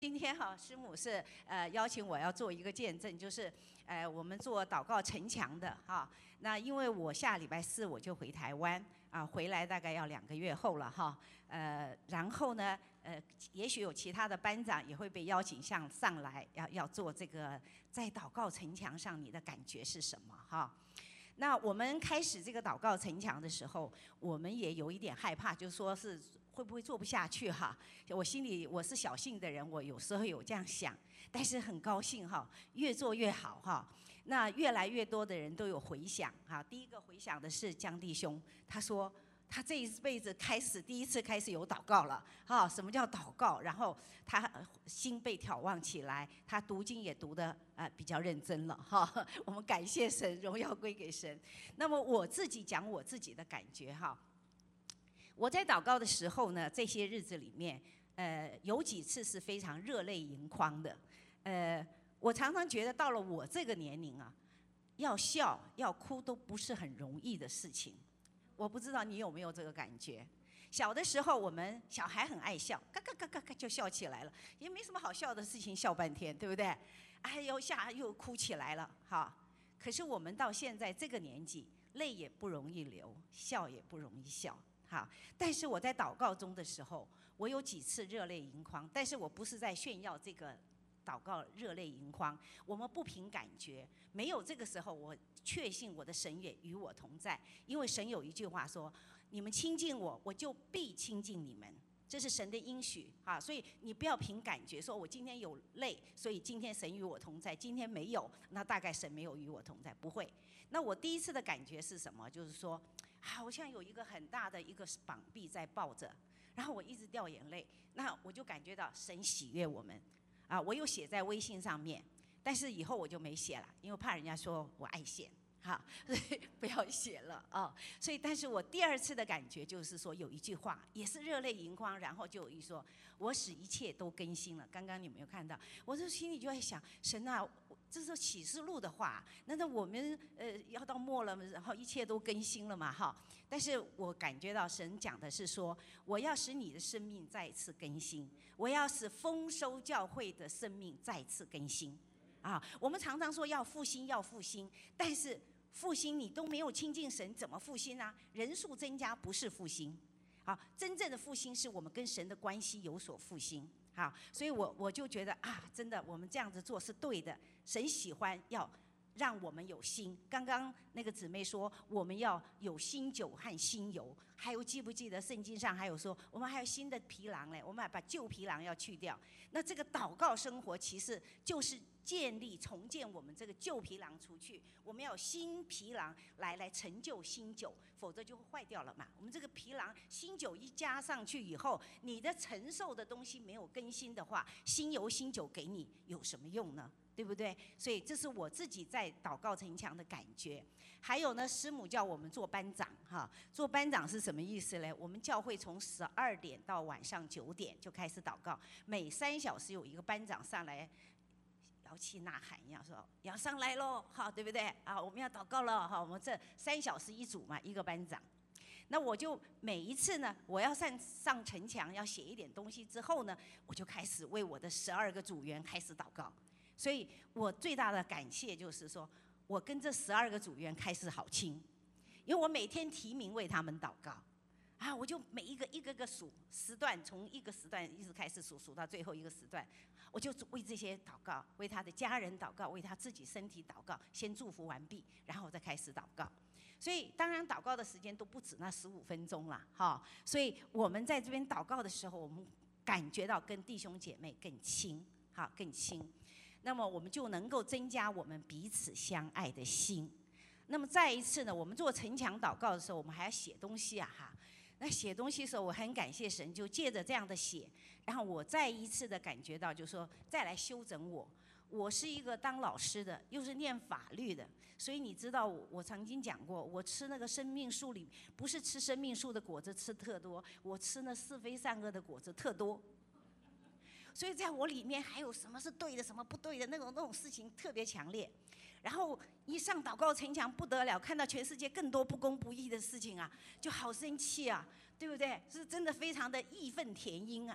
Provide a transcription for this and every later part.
今天哈，师母是邀请我要做一个见证，就是我们做祷告城墙的哈。那因为我下礼拜4我就回台湾啊，回来大概要2个月后了哈。然后呢也许有其他的班长也会被邀请上来要做这个在祷告城墙上你的感觉是什么哈？那我们开始这个祷告城墙的时候，我们也有一点害怕，就是说是会不会做不下去哈？我心里我是小信的人，我有时候有这样想，但是很高兴哈，越做越好哈。那越来越多的人都有回响哈。第一个回响的是江弟兄，他说他这一辈子第一次开始有祷告了哈。什么叫祷告？然后他心被挑旺起来，他读经也读得比较认真了哈。我们感谢神，荣耀归给神。那么我自己讲我自己的感觉哈。我在祷告的时候呢，这些日子里面，有几次是非常热泪盈眶的。我常常觉得到了我这个年龄啊，要笑要哭都不是很容易的事情。我不知道你有没有这个感觉？小的时候我们小孩很爱笑，嘎嘎嘎嘎嘎就笑起来了，也没什么好笑的事情，笑半天，对不对？哎呦，又哭起来了，哈。可是我们到现在这个年纪，泪也不容易流，笑也不容易笑。好，但是我在祷告中的时候，我有几次热泪盈眶，但是我不是在炫耀这个祷告热泪盈眶，我们不凭感觉，没有这个时候，我确信我的神也与我同在，因为神有一句话说：你们亲近我，我就必亲近你们。这是神的应许啊，所以你不要凭感觉说我今天有泪，所以今天神与我同在；今天没有，那大概神没有与我同在，不会。那我第一次的感觉是什么？就是说，好像有一个很大的一个膀臂在抱着，然后我一直掉眼泪，那我就感觉到神喜悦我们啊。我有写在微信上面，但是以后我就没写了，因为怕人家说我爱现。哈，所以不要写了啊。所以，但是我第二次的感觉就是说，有一句话也是热泪盈眶，然后就有一说，我使一切都更新了。刚刚你们有看到，我这心里就在想，神啊，这是启示录的话，那我们要到末了，然后一切都更新了嘛，哈。但是我感觉到神讲的是说，我要使你的生命再一次更新，我要使丰收教会的生命再次更新。啊，我们常常说要复兴，要复兴，但是复兴你都没有亲近神，怎么复兴啊？人数增加不是复兴，好，真正的复兴是我们跟神的关系有所复兴。好，所以我就觉得啊，真的我们这样子做是对的，神喜欢要让我们有新。刚刚那个姊妹说我们要有新酒和新油，还有记不记得圣经上还有说我们还有新的皮囊嘞，我们还把旧皮囊要去掉。那这个祷告生活其实就是重建我们这个旧皮囊出去，我们要有新皮囊来成就新酒，否则就会坏掉了嘛。我们这个皮囊新酒一加上去以后，你的承受的东西没有更新的话，新油新酒给你有什么用呢？对不对？所以这是我自己在祷告城墙的感觉。还有呢，师母叫我们做班长哈，做班长是什么意思呢？我们教会从12点到晚上9点就开始祷告，每3小时有一个班长上来摇旗呐喊一样说要上来咯，好，对不对啊？我们要祷告了哈，我们这3小时一组嘛，一个班长。那我就每一次呢，我要上城墙要写一点东西之后呢，我就开始为我的12个组员开始祷告。所以我最大的感谢就是说，我跟这12个组员开始好亲，因为我每天提名为他们祷告，啊，我就每一个数时段，从一个时段一直开始数到最后一个时段，我就为这些祷告，为他的家人祷告，为他自己身体祷告，先祝福完毕，然后再开始祷告。所以当然祷告的时间都不止那15分钟啦，哈。所以我们在这边祷告的时候，我们感觉到跟弟兄姐妹更亲，好，更亲。那么我们就能够增加我们彼此相爱的心。那么再一次呢，我们做城墙祷告的时候，我们还要写东西啊哈。那写东西的时候，我很感谢神，就借着这样的写，然后我再一次的感觉到，就是说再来修整我。我是一个当老师的，又是念法律的，所以你知道我曾经讲过，我吃那个生命树里，不是吃生命树的果子吃特多，我吃那是非善恶的果子特多。所以在我里面还有什么是对的，什么不对的那种事情特别强烈。然后一上祷告城墙不得了，看到全世界更多不公不义的事情啊，就好生气啊，对不对？是真的非常的义愤填膺啊。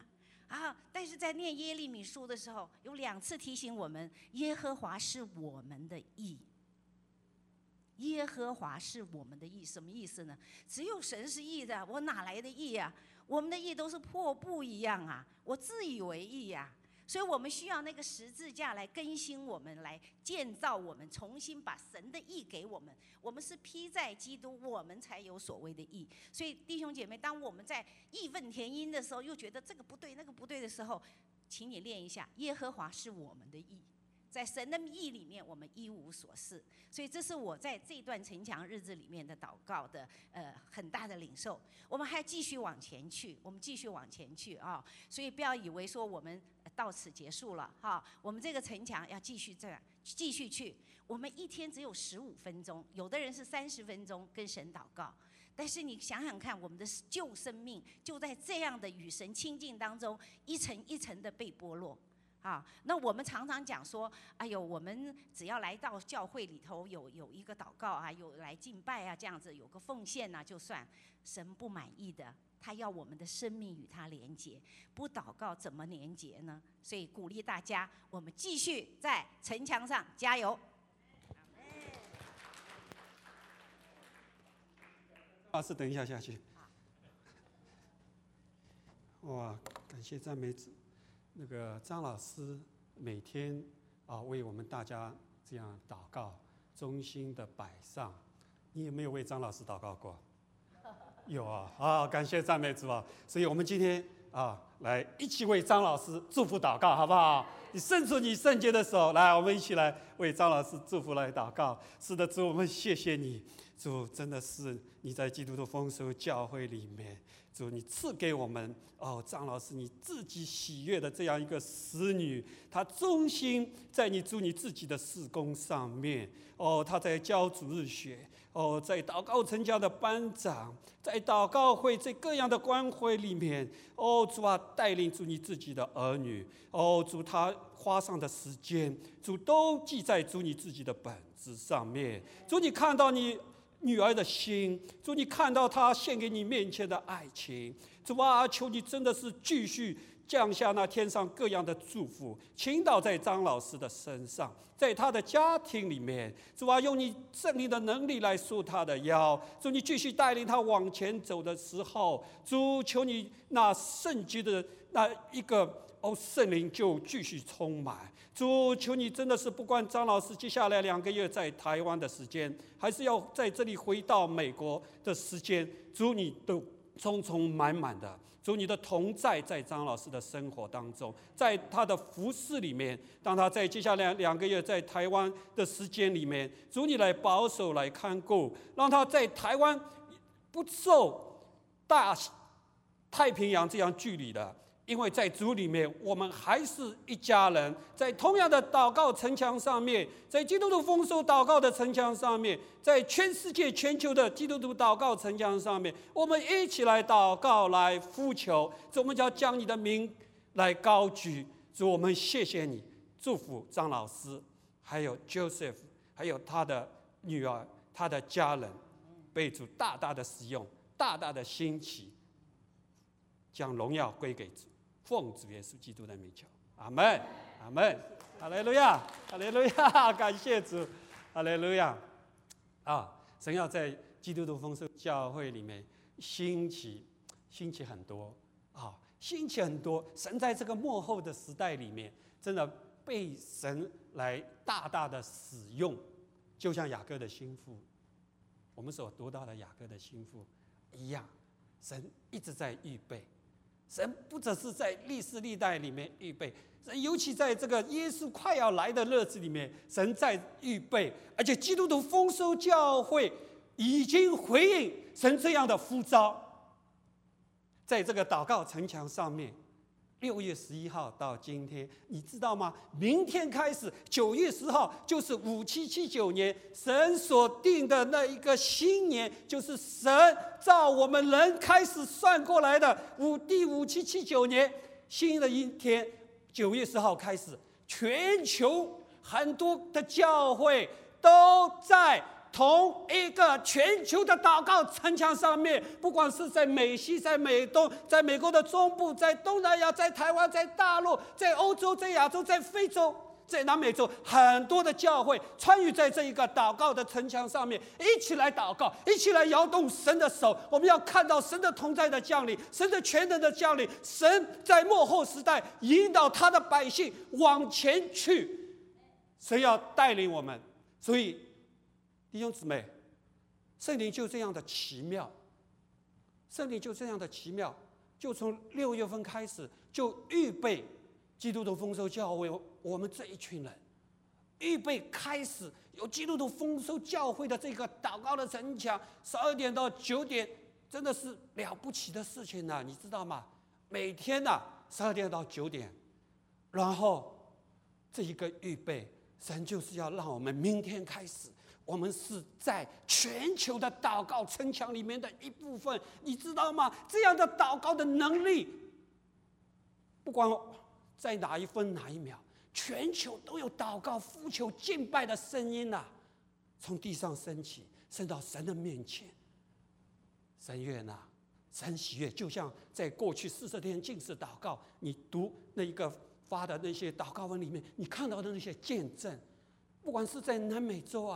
但是在念耶利米书的时候，有2次提醒我们，耶和华是我们的义。耶和华是我们的义，什么意思呢？只有神是义的，我哪来的义啊？我们的义都是破布一样啊，我自以为义啊。所以我们需要那个十字架来更新我们，来建造我们，重新把神的义给我们。我们是披在基督，我们才有所谓的义。所以弟兄姐妹，当我们在义愤填膺的时候，又觉得这个不对那个不对的时候，请你练一下，耶和华是我们的义。在神的义里面，我们一无所事。所以这是我在这段城墙日子里面的祷告的很大的领受。我们还继续往前去，所以不要以为说我们到此结束了我们这个城墙要继续去。我们一天只有15分钟，有的人是30分钟跟神祷告。但是你想想看，我们的旧生命就在这样的与神亲近当中，一层一层的被剥落。那我们常常讲说，我们只要来到教会里头有一个祷告有来敬拜这样子有个奉献就算。神不满意的，他要我们的生命与他连结，不祷告怎么连结呢？所以鼓励大家，我们继续在城墙上加油。 是等一下下去。哇，感谢赞美主。那个张老师每天为我们大家这样祷告，衷心的摆上。你有没有为张老师祷告过？有感谢赞美主所以我们今天来一起为张老师祝福祷告，好不好？你伸出你圣洁的手来，我们一起来为张老师祝福来祷告。是的，主，我们谢谢你，主，真的是你在基督的丰收教会里面，主，你赐给我们张老师你自己喜悦的这样一个使女，她忠心在你主你自己的事工上面她在教主日学在祷告城墙的班长，在祷告会这各样的关怀里面主带领主你自己的儿女主他花上的时间，主都记在主你自己的本子上面。主，你看到你女儿的心，主，你看到她献给你面前的爱情，主求你真的是继续降下那天上各样的祝福，倾倒在张老师的身上，在他的家庭里面，主用你圣灵的能力来束他的腰，主，你继续带领他往前走的时候，主，求你那圣洁的那一个圣灵就继续充满。主，求你真的是不管张老师接下来2个月在台湾的时间，还是要在这里回到美国的时间，主，你都充充满满的，主，你的同在在张老师的生活当中，在他的服事里面，当他在接下来2个月在台湾的时间里面，主，你来保守来看顾，让他在台湾不受大太平洋这样距离的，因为在主里面我们还是一家人，在同样的祷告城墙上面，在基督徒丰收祷告的城墙上面，在全世界全球的基督徒祷告城墙上面，我们一起来祷告来呼求，主，我们就要将你的名来高举。主，我们谢谢你，祝福张老师还有 Joseph 还有他的女儿他的家人，被主大大的使用，大大的兴起，将荣耀归给主，奉主耶稣基督的名求，阿们，阿们，哈利路亚，哈利路亚，感谢主，哈利路亚。神要在基督徒丰收教会里面兴起很多兴起很多。神在这个末后的时代里面，真的被神来大大的使用，就像雅各的心腹，我们所读到的雅各的心腹一样，神一直在预备。神不只是在历世历代里面预备，尤其在这个耶稣快要来的日子里面，神在预备，而且基督徒丰收教会已经回应神这样的呼召。在这个祷告城墙上面，6月11号到今天，你知道吗？明天开始9月10号就是5779年，神所定的那一个新年，就是神照我们人开始算过来的第5779年新的一天，9月10号开始，全球很多的教会都在同一个全球的祷告城墙上面，不管是在美西、在美东、在美国的中部、在东南亚、在台湾、在大陆、在欧洲、在亚洲、在非洲、在南美洲，很多的教会参与在这一个祷告的城墙上面，一起来祷告，一起来摇动神的手。我们要看到神的同在的降临，神的全能的降临，神在末后时代引导他的百姓往前去，神要带领我们。所以弟兄姊妹，圣灵就这样的奇妙，圣灵就这样的奇妙，就从6月份开始就预备基督徒丰收教会，我们这一群人预备开始有基督徒丰收教会的这个祷告的城墙，12点到9点，真的是了不起的事情啊，你知道吗？每天12点到9点，然后这一个预备，神就是要让我们明天开始，我们是在全球的祷告城墙里面的一部分，你知道吗？这样的祷告的能力，不管在哪一分哪一秒，全球都有祷告、呼求、敬拜的声音从地上升起，升到神的面前。神悦纳，神喜悦，就像在过去40天禁食祷告，你读那一个发的那些祷告文里面，你看到的那些见证，不管是在南美洲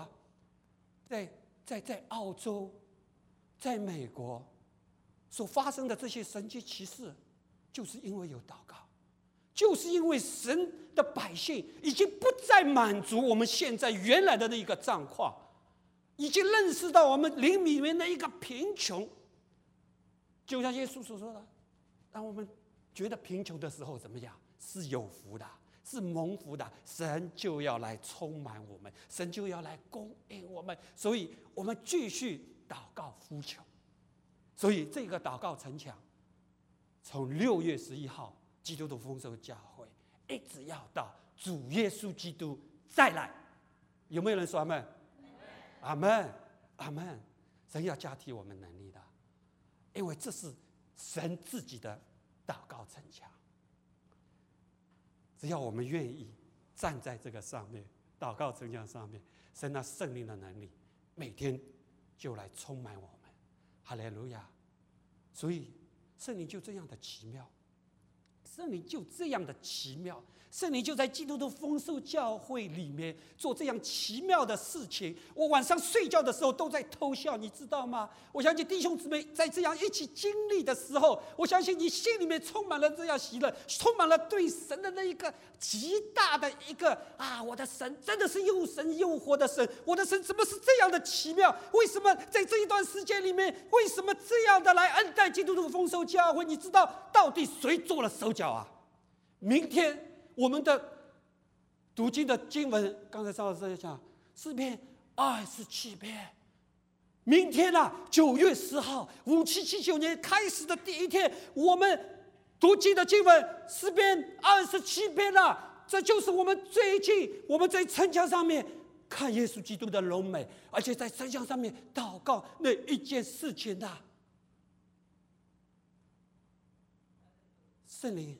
在澳洲，在美国所发生的这些神迹奇事，就是因为有祷告，就是因为神的百姓已经不再满足我们现在原来的那一个状况，已经认识到我们灵里面的一个贫穷，就像耶稣所说的，当我们觉得贫穷的时候，怎么样？是有福的，是蒙福的，神就要来充满我们，神就要来供应我们，所以我们继续祷告呼求。所以这个祷告城墙，从6月11号基督徒丰收教会，一直要到主耶稣基督再来。有没有人说阿们？阿们，阿们。神要加替我们能力的，因为这是神自己的祷告城墙。只要我们愿意站在这个上面，祷告城墙上面，神那圣灵的能力每天就来充满我们。哈利路亚！所以圣灵就这样的奇妙，圣灵就这样的奇妙，圣灵就在基督徒丰收教会里面做这样奇妙的事情。我晚上睡觉的时候都在偷笑，你知道吗？我相信弟兄姊妹在这样一起经历的时候，我相信你心里面充满了这样喜乐，充满了对神的那一个极大的一个我的神真的是又神又活的神，我的神怎么是这样的奇妙？为什么在这一段时间里面，为什么这样的来恩待基督徒丰收教会？你知道到底谁做了手脚啊？明天我们的读经的经文，刚才张老师在讲诗篇27篇。明天9月10号5779年开始的第一天，我们读经的经文诗篇27篇这就是我们最近我们在城墙上面看耶稣基督的荣美，而且在城墙上面祷告那一件事情圣灵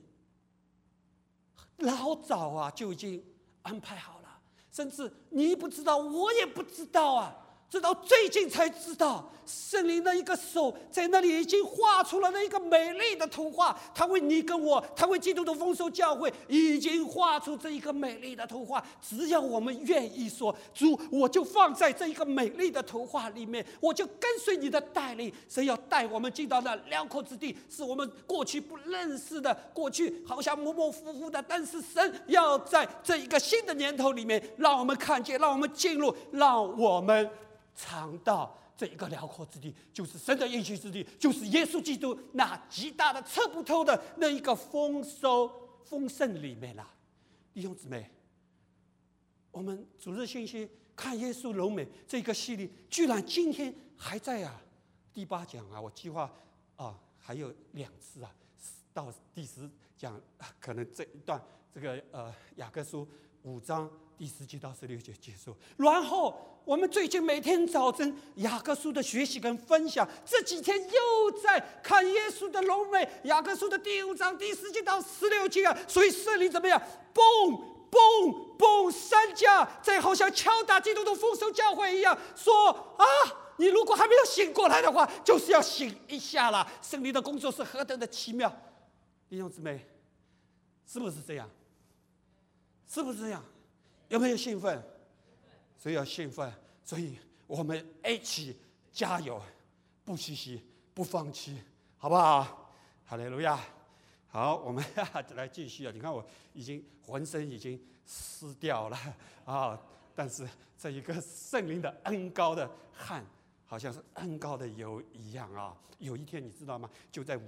老早就已经安排好了，甚至你不知道，我也不知道直到最近才知道，圣灵的一个手在那里已经画出了那一个美丽的图画。他为你跟我，他为基督徒丰收教会已经画出这一个美丽的图画。只要我们愿意说，主，我就放在这一个美丽的图画里面，我就跟随你的带领。神要带我们进到那辽阔之地，是我们过去不认识的，过去好像模模糊糊的，但是神要在这一个新的年头里面，让我们看见，让我们进入，让我们尝到这一个辽阔之地，就是神的应许之地，就是耶稣基督那极大的测不透的那一个丰盛里面弟兄姊妹，我们主日信息看耶稣荣美这个系列，居然今天还在第8讲我计划还有2次到第10讲，可能这一段这个雅各书5章第10节到16节结束。然后我们最近每天早晨雅各书的学习跟分享，这几天又在看耶稣的荣美，雅各书的第5章第10节到16节所以圣灵怎么样？ 嘣嘣三下，在好像敲打基督的丰收教会一样，说啊，你如果还没有醒过来的话，就是要醒一下了。圣灵的工作是何等的奇妙，弟兄姊妹，是不是这样？是不是这样？有没有兴奋？所以要兴奋，所以我们一起加油，不息息，不放弃，好不好？哈利路亚！好，我们来继续啊！你看我已经浑身已经湿掉了啊，但是这一个圣灵的恩膏的汗，好像是恩膏的油一样啊。有一天你知道吗？就在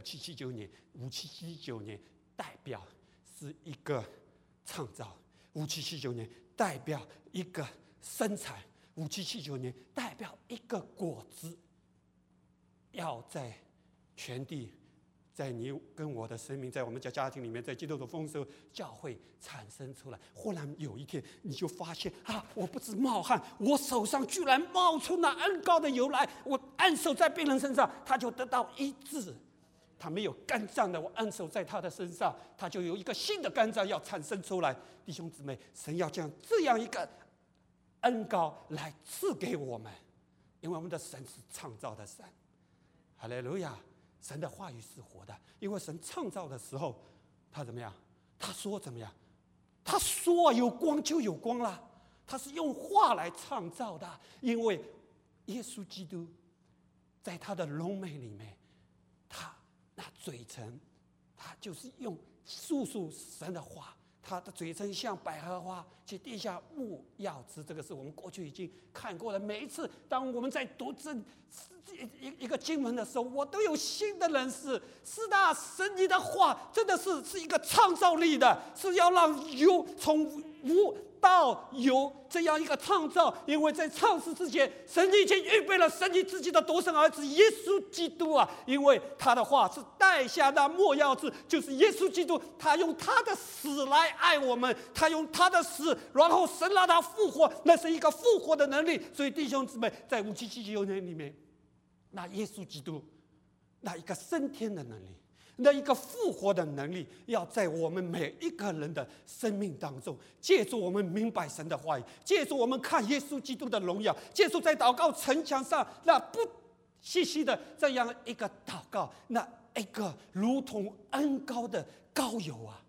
5779年，代表是一个创造；5779年代表一个生产；5779年代表一个果子，要在全地。在你跟我的生命，在我们家庭里面，在基督的丰收教会产生出来。忽然有一天，你就发现啊，我不止冒汗，我手上居然冒出那恩膏的油来。我按手在病人身上，他就得到医治。他没有肝脏的，我按手在他的身上，他就有一个新的肝脏要产生出来。弟兄姊妹，神要将这样一个恩膏来赐给我们，因为我们的神是创造的神。哈利路亚！神的话语是活的，因为神创造的时候，他怎么样？他说怎么样？他说有光就有光了。他是用话来创造的，因为耶稣基督在他的荣美里面，他那嘴唇，他就是用诉说神的话。他的嘴唇像百合花，其地下木药枝。这个是我们过去已经看过的。每一次当我们在读一个经文的时候，我都有新的认识。是的，神你的话真的是一个创造力的，是要让有从无到有这样一个创造。因为在创世之前，神已经预备了神你自己的独生儿子耶稣基督啊！因为他的话是带下那没药枝，就是耶稣基督，他用他的死来爱我们，他用他的死，然后神让他复活，那是一个复活的能力。所以弟兄姊妹，在5779年里面，那耶稣基督那一个升天的能力，那一个复活的能力，要在我们每一个人的生命当中，借助我们明白神的话语，借助我们看耶稣基督的荣耀，借助在祷告城墙上那不息息的这样一个祷告，那一个如同恩膏的膏油啊，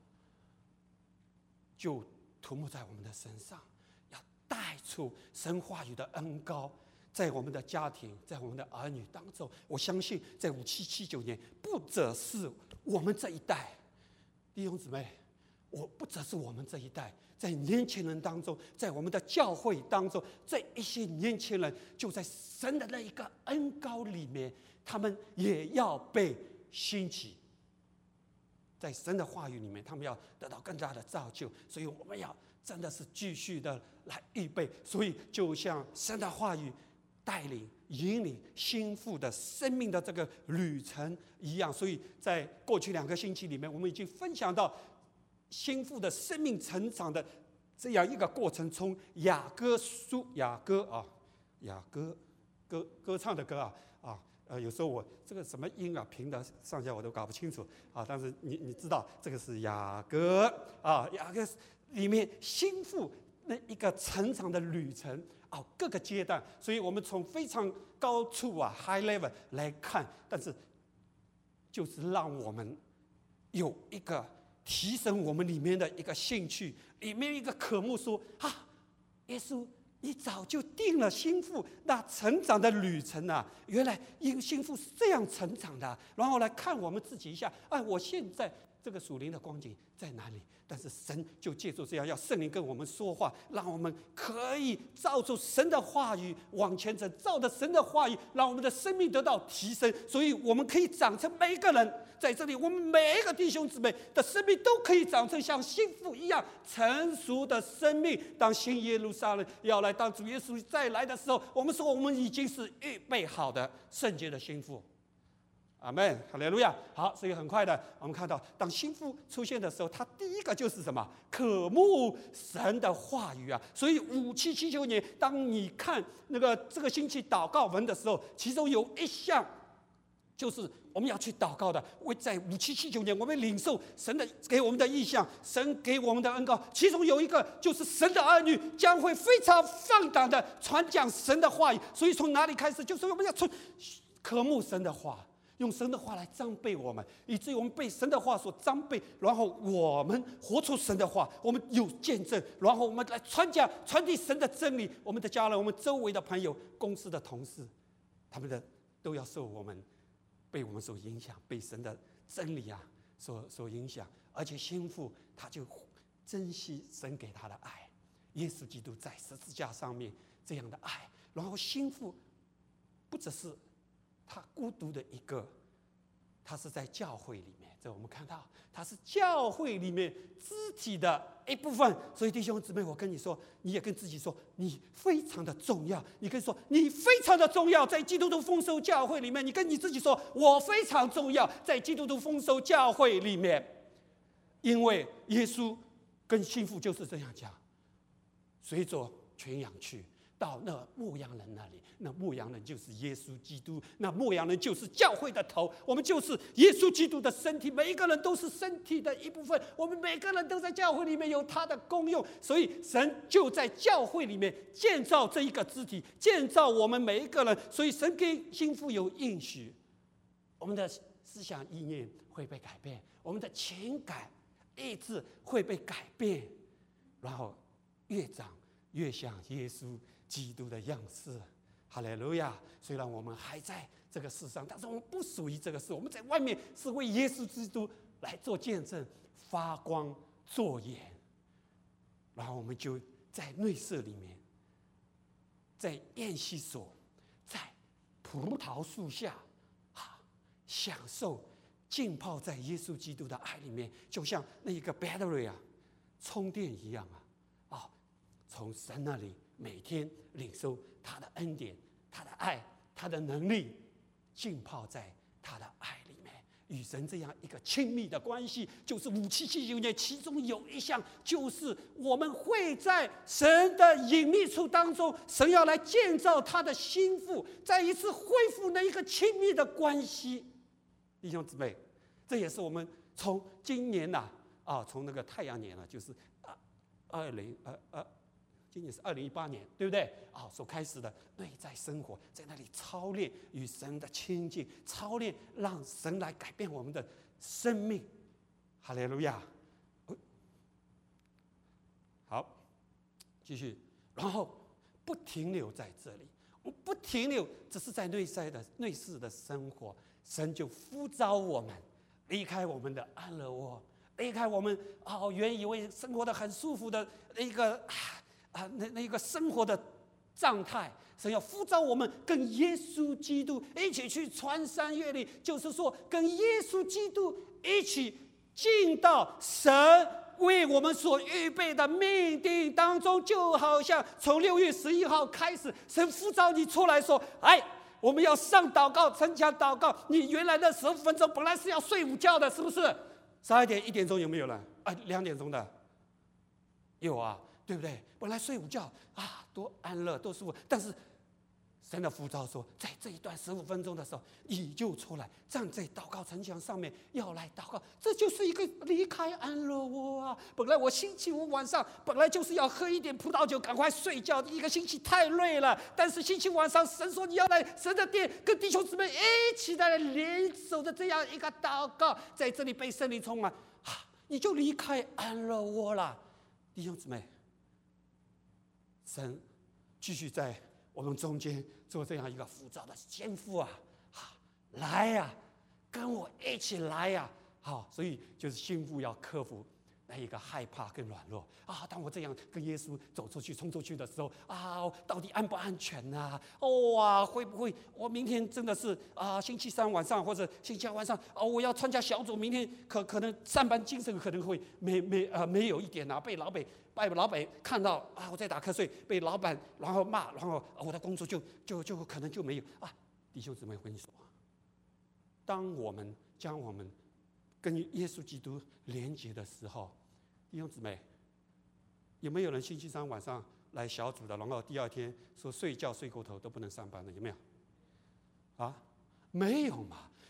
就涂抹在我们的身上，要带出神话语的恩膏。在我们的家庭，在我们的儿女当中，我相信在5779年，不只是我们这一代弟兄姊妹，我不只是我们这一代，在年轻人当中，在我们的教会当中，这一些年轻人就在神的那一个恩膏里面，他们也要被兴起。在神的话语里面，他们要得到更大的造就，所以我们要真的是继续的来预备。所以就像神的话语带领引领心腹的生命的这个旅程一样，所以在过去2个星期里面，我们已经分享到心腹的生命成长的这样一个过程，从雅歌歌唱的歌有时候我这个什么音啊，平的上下我都搞不清楚啊。但是你知道这个是雅歌啊，雅歌里面心腹那一个成长的旅程。各个阶段，所以我们从非常高处high level 来看，但是就是让我们有一个提升我们里面的一个兴趣，里面一个渴慕说耶稣，你早就定了心腹那成长的旅程啊！原来因心腹是这样成长的，然后来看我们自己一下，我现在这个属灵的光景在哪里？但是神就借助这样，要圣灵跟我们说话，让我们可以照着神的话语往前走，照着神的话语，让我们的生命得到提升。所以我们可以长成每一个人在这里，我们每一个弟兄姊妹的生命都可以长成像心腹一样成熟的生命。当新耶路撒冷要来，当主耶稣再来的时候，我们说我们已经是预备好的圣洁的心腹。阿们，哈利路亚。好，所以很快的，我们看到，当心腹出现的时候，他第一个就是什么？渴慕神的话语啊。所以5779年，当你看这个星期祷告文的时候，其中有一项就是我们要去祷告的。在5779年，我们领受神的给我们的意象，神给我们的恩膏，其中有一个就是神的儿女将会非常放胆的传讲神的话语。所以从哪里开始？就是我们要从渴慕神的话，用神的话来装备我们，以至于我们被神的话所装备，然后我们活出神的话，我们有见证，然后我们来传递神的真理。我们的家人，我们周围的朋友，公司的同事，他们都要被我们所影响，被神的真理所影响。而且心腹他就珍惜神给他的爱，耶稣基督在十字架上面这样的爱。然后心腹不只是他孤独的一个，他是在教会里面，这我们看到他是教会里面肢体的一部分。所以弟兄姊妹，我跟你说，你也跟自己说，你非常的重要。你可以说你非常的重要，在基督徒丰收教会里面，你跟你自己说，我非常重要，在基督徒丰收教会里面。因为耶稣跟心腹就是这样讲，随着群羊去到那牧羊人那里，那牧羊人就是耶稣基督，那牧羊人就是教会的头，我们就是耶稣基督的身体，每一个人都是身体的一部分，我们每个人都在教会里面有他的功用。所以神就在教会里面建造这一个肢体，建造我们每一个人。所以神给心腹有应许，我们的思想意念会被改变，我们的情感意志会被改变，然后越长越像耶稣基督的样式。哈利路亚！虽然我们还在这个世上，但是我们不属于这个世，我们在外面是为耶稣基督来做见证，发光作盐。然后我们就在内室里面，在宴席所，在葡萄树下，享受浸泡在耶稣基督的爱里面，就像那一个 battery 充电一样从神那里每天领受他的恩典、他的爱、他的能力，浸泡在他的爱里面，与神这样一个亲密的关系。就是5779年，其中有一项就是我们会在神的隐秘处当中，神要来建造他的心腹，再一次恢复那一个亲密的关系。弟兄姊妹，这也是我们从今年从那个太阳年就是今年是2018年，对不对？所开始的内在生活，在那里操练与神的亲近，操练让神来改变我们的生命。哈利路亚！好，继续，然后不停留在这里，我不停留，只是在内室的生活，神就呼召我们离开我们的安乐窝，离开我们原以为生活的很舒服的那个生活的状态。神要呼召我们跟耶稣基督一起去穿山越岭，就是说跟耶稣基督一起进到神为我们所预备的命定当中。就好像从6月11号开始，神呼召你出来说，我们要上祷告城墙祷告，你原来的15分钟本来是要睡午觉的，是不是？12点1点钟有没有了？2点钟的有对不对？本来睡午觉多安乐多舒服，但是神的呼召说，在这一段15分钟的时候，你就出来站在祷告城墙上面，要来祷告。这就是一个离开安乐窝本来我星期五晚上本来就是要喝一点葡萄酒，赶快睡觉，一个星期太累了。但是星期晚上，神说你要来神的殿，跟弟兄姊妹一起来联手的这样一个祷告，在这里被圣灵充满你就离开安乐窝了。弟兄姊妹，神继续在我们中间做这样一个呼召的先父来跟我一起来所以就是心腹要克服那一个害怕跟软弱当我这样跟耶稣走出去冲出去的时候到底安不安全会不会我明天真的是星期3晚上或者星期2晚上我要参加小组，明天可能上班精神可能会没有一点被老板看到我在打瞌睡，被老板然后骂，然后我的工作就可能就没有弟兄姊妹，我跟你说，当我们将我们跟耶稣基督连结的时候，弟兄姊妹，有没有人星期3晚上来小组的，然后第2天说睡觉睡过头都不能上班了？有没有？没有嘛？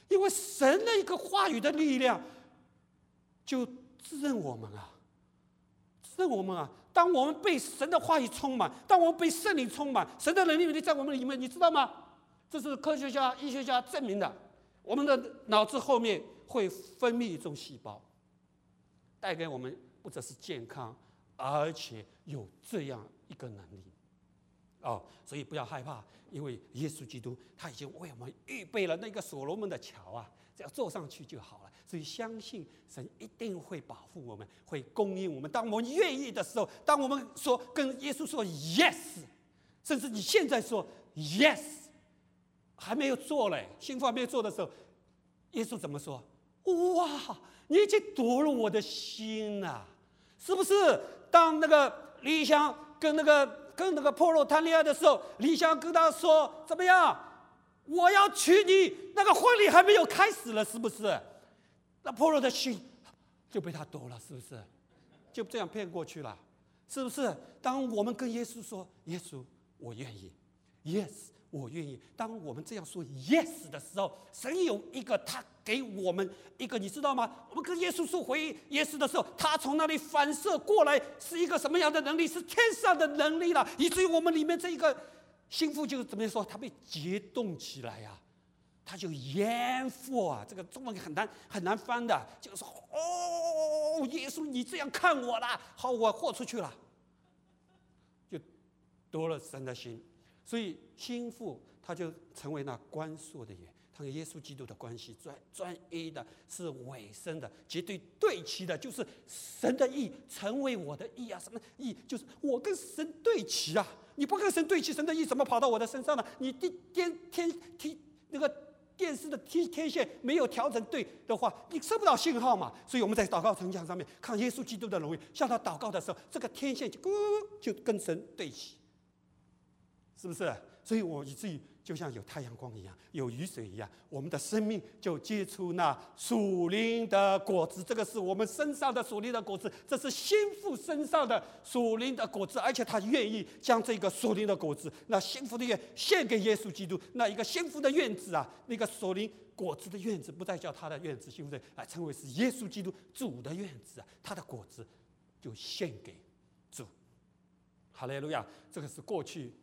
因为神的一个话语的力量，就滋润我们啊，滋润我们啊。当我们被神的话语充满，当我们被圣灵充满，神的能力在我们里面，你知道吗？这是科学家、医学家证明的。我们的脑子后面会分泌一种细胞，带给我们不只是健康，而且有这样一个能力。所以不要害怕，因为耶稣基督他已经为我们预备了那个所罗门的桥啊，只要坐上去就好了。所以相信神一定会保护我们，会供应我们。当我们愿意的时候，当我们说跟耶稣说 yes， 甚至你现在说 yes， 还没有做嘞，幸福还没有做的时候，耶稣怎么说？哇，你已经夺了我的心了，是不是？当那个李想跟那个波罗谈恋爱的时候，李想跟他说怎么样？我要娶你，那个婚礼还没有开始了，是不是？那波罗的心就被他夺了，是不是？就这样骗过去了，是不是？当我们跟耶稣说：“耶稣，我愿意 ，yes， 我愿意。”当我们这样说 yes 的时候，神有一个他给我们一个，你知道吗？我们跟耶稣说回应耶稣的时候，他从那里反射过来是一个什么样的能力？是天上的能力了，以至于我们里面这一个心腹就怎么说？他被结冻起来呀、他就淹没啊，这个中文很难翻的，就是说哦，耶稣你这样看我啦，好，我豁出去了，就夺了神的心。所以心腹他就成为那关锁的眼，他跟耶稣基督的关系专一的，是委身的，绝对对齐的，就是神的义成为我的义啊！什么义？就是我跟神对齐啊！你不跟神对齐，神的义怎么跑到我的身上呢？你那个电视的天线没有调整对的话，你收不到信号嘛。所以我们在祷告城墙上面看耶稣基督的荣耀，向他祷告的时候，这个天线就跟神对齐，是不是？所以我以至于就像有太阳光一样，有雨水一样，我们的生命就结出那属灵的果子。这个是我们身上的属灵的果子，这是心腹身上的属灵的果子，而且他愿意将这个属灵的果子，那幸福的愿献给耶稣基督。那一个幸福的院子啊，那个属灵果子的院子，不再叫他的院子，幸福的来称为是耶稣基督主的院子啊，他的果子就献给主。哈利路亚！这个是过去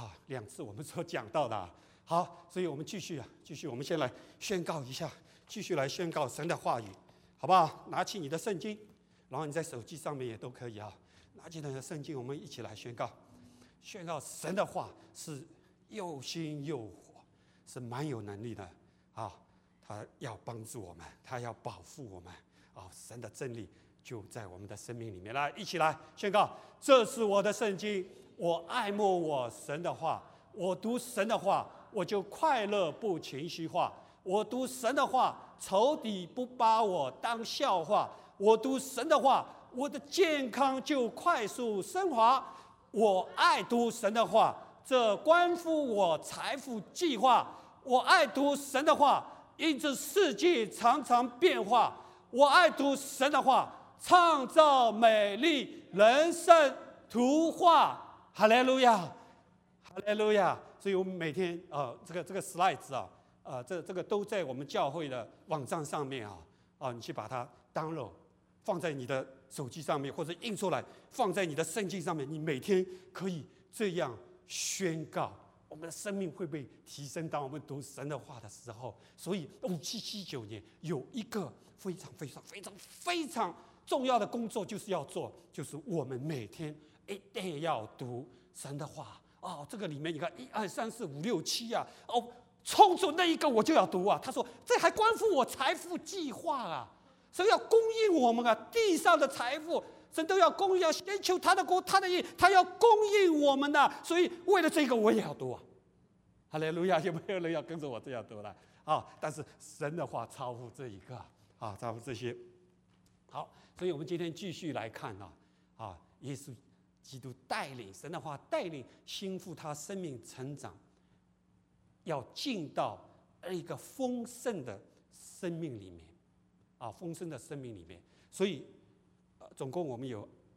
2次我们所讲到的。好，所以我们继续，我们先来宣告一下，继续来宣告神的话语，好不好？拿起你的圣经，然后你在手机上面也都可以啊。拿起你的圣经，我们一起来宣告神的话是又新又活，是蛮有能力的啊！他要帮助我们，他要保护我们啊！神的真理就在我们的生命里面。来，一起来宣告：这是我的圣经，我爱慕我神的话，我读神的话，我就快乐不情绪化。我读神的话，仇敌不把我当笑话。我读神的话，我的健康就快速升华。我爱读神的话，这关乎我财富计划。我爱读神的话，因这世界常常变化。我爱读神的话，创造美丽人生图画。哈利路亚，哈利路亚！所以我们每天这个 slides 这个都在我们教会的网站上面你去把它 download 放在你的手机上面，或者印出来放在你的圣经上面。你每天可以这样宣告，我们的生命会被提升。当我们读神的话的时候，所以5779年有一个非常重要的工作就是要做，就是我们每天一定要读神的话。这个里面你看1、2、3、4、5、6、7冲出那一个我就要读啊。他说这还关乎我财富计划啊，神要供应我们啊，地上的财富神都要供应，要先求他的国他的义，他要供应我们啊。所以为了这个我也要读啊。哈利路亚！有没有人要跟着我这样读了但是神的话超乎这一个超乎这些。好，所以我们今天继续来看耶稣基督带领神的话带领心腹他生命成长，要进到一个丰盛的生命里面丰盛的生命里面。所以总共我们有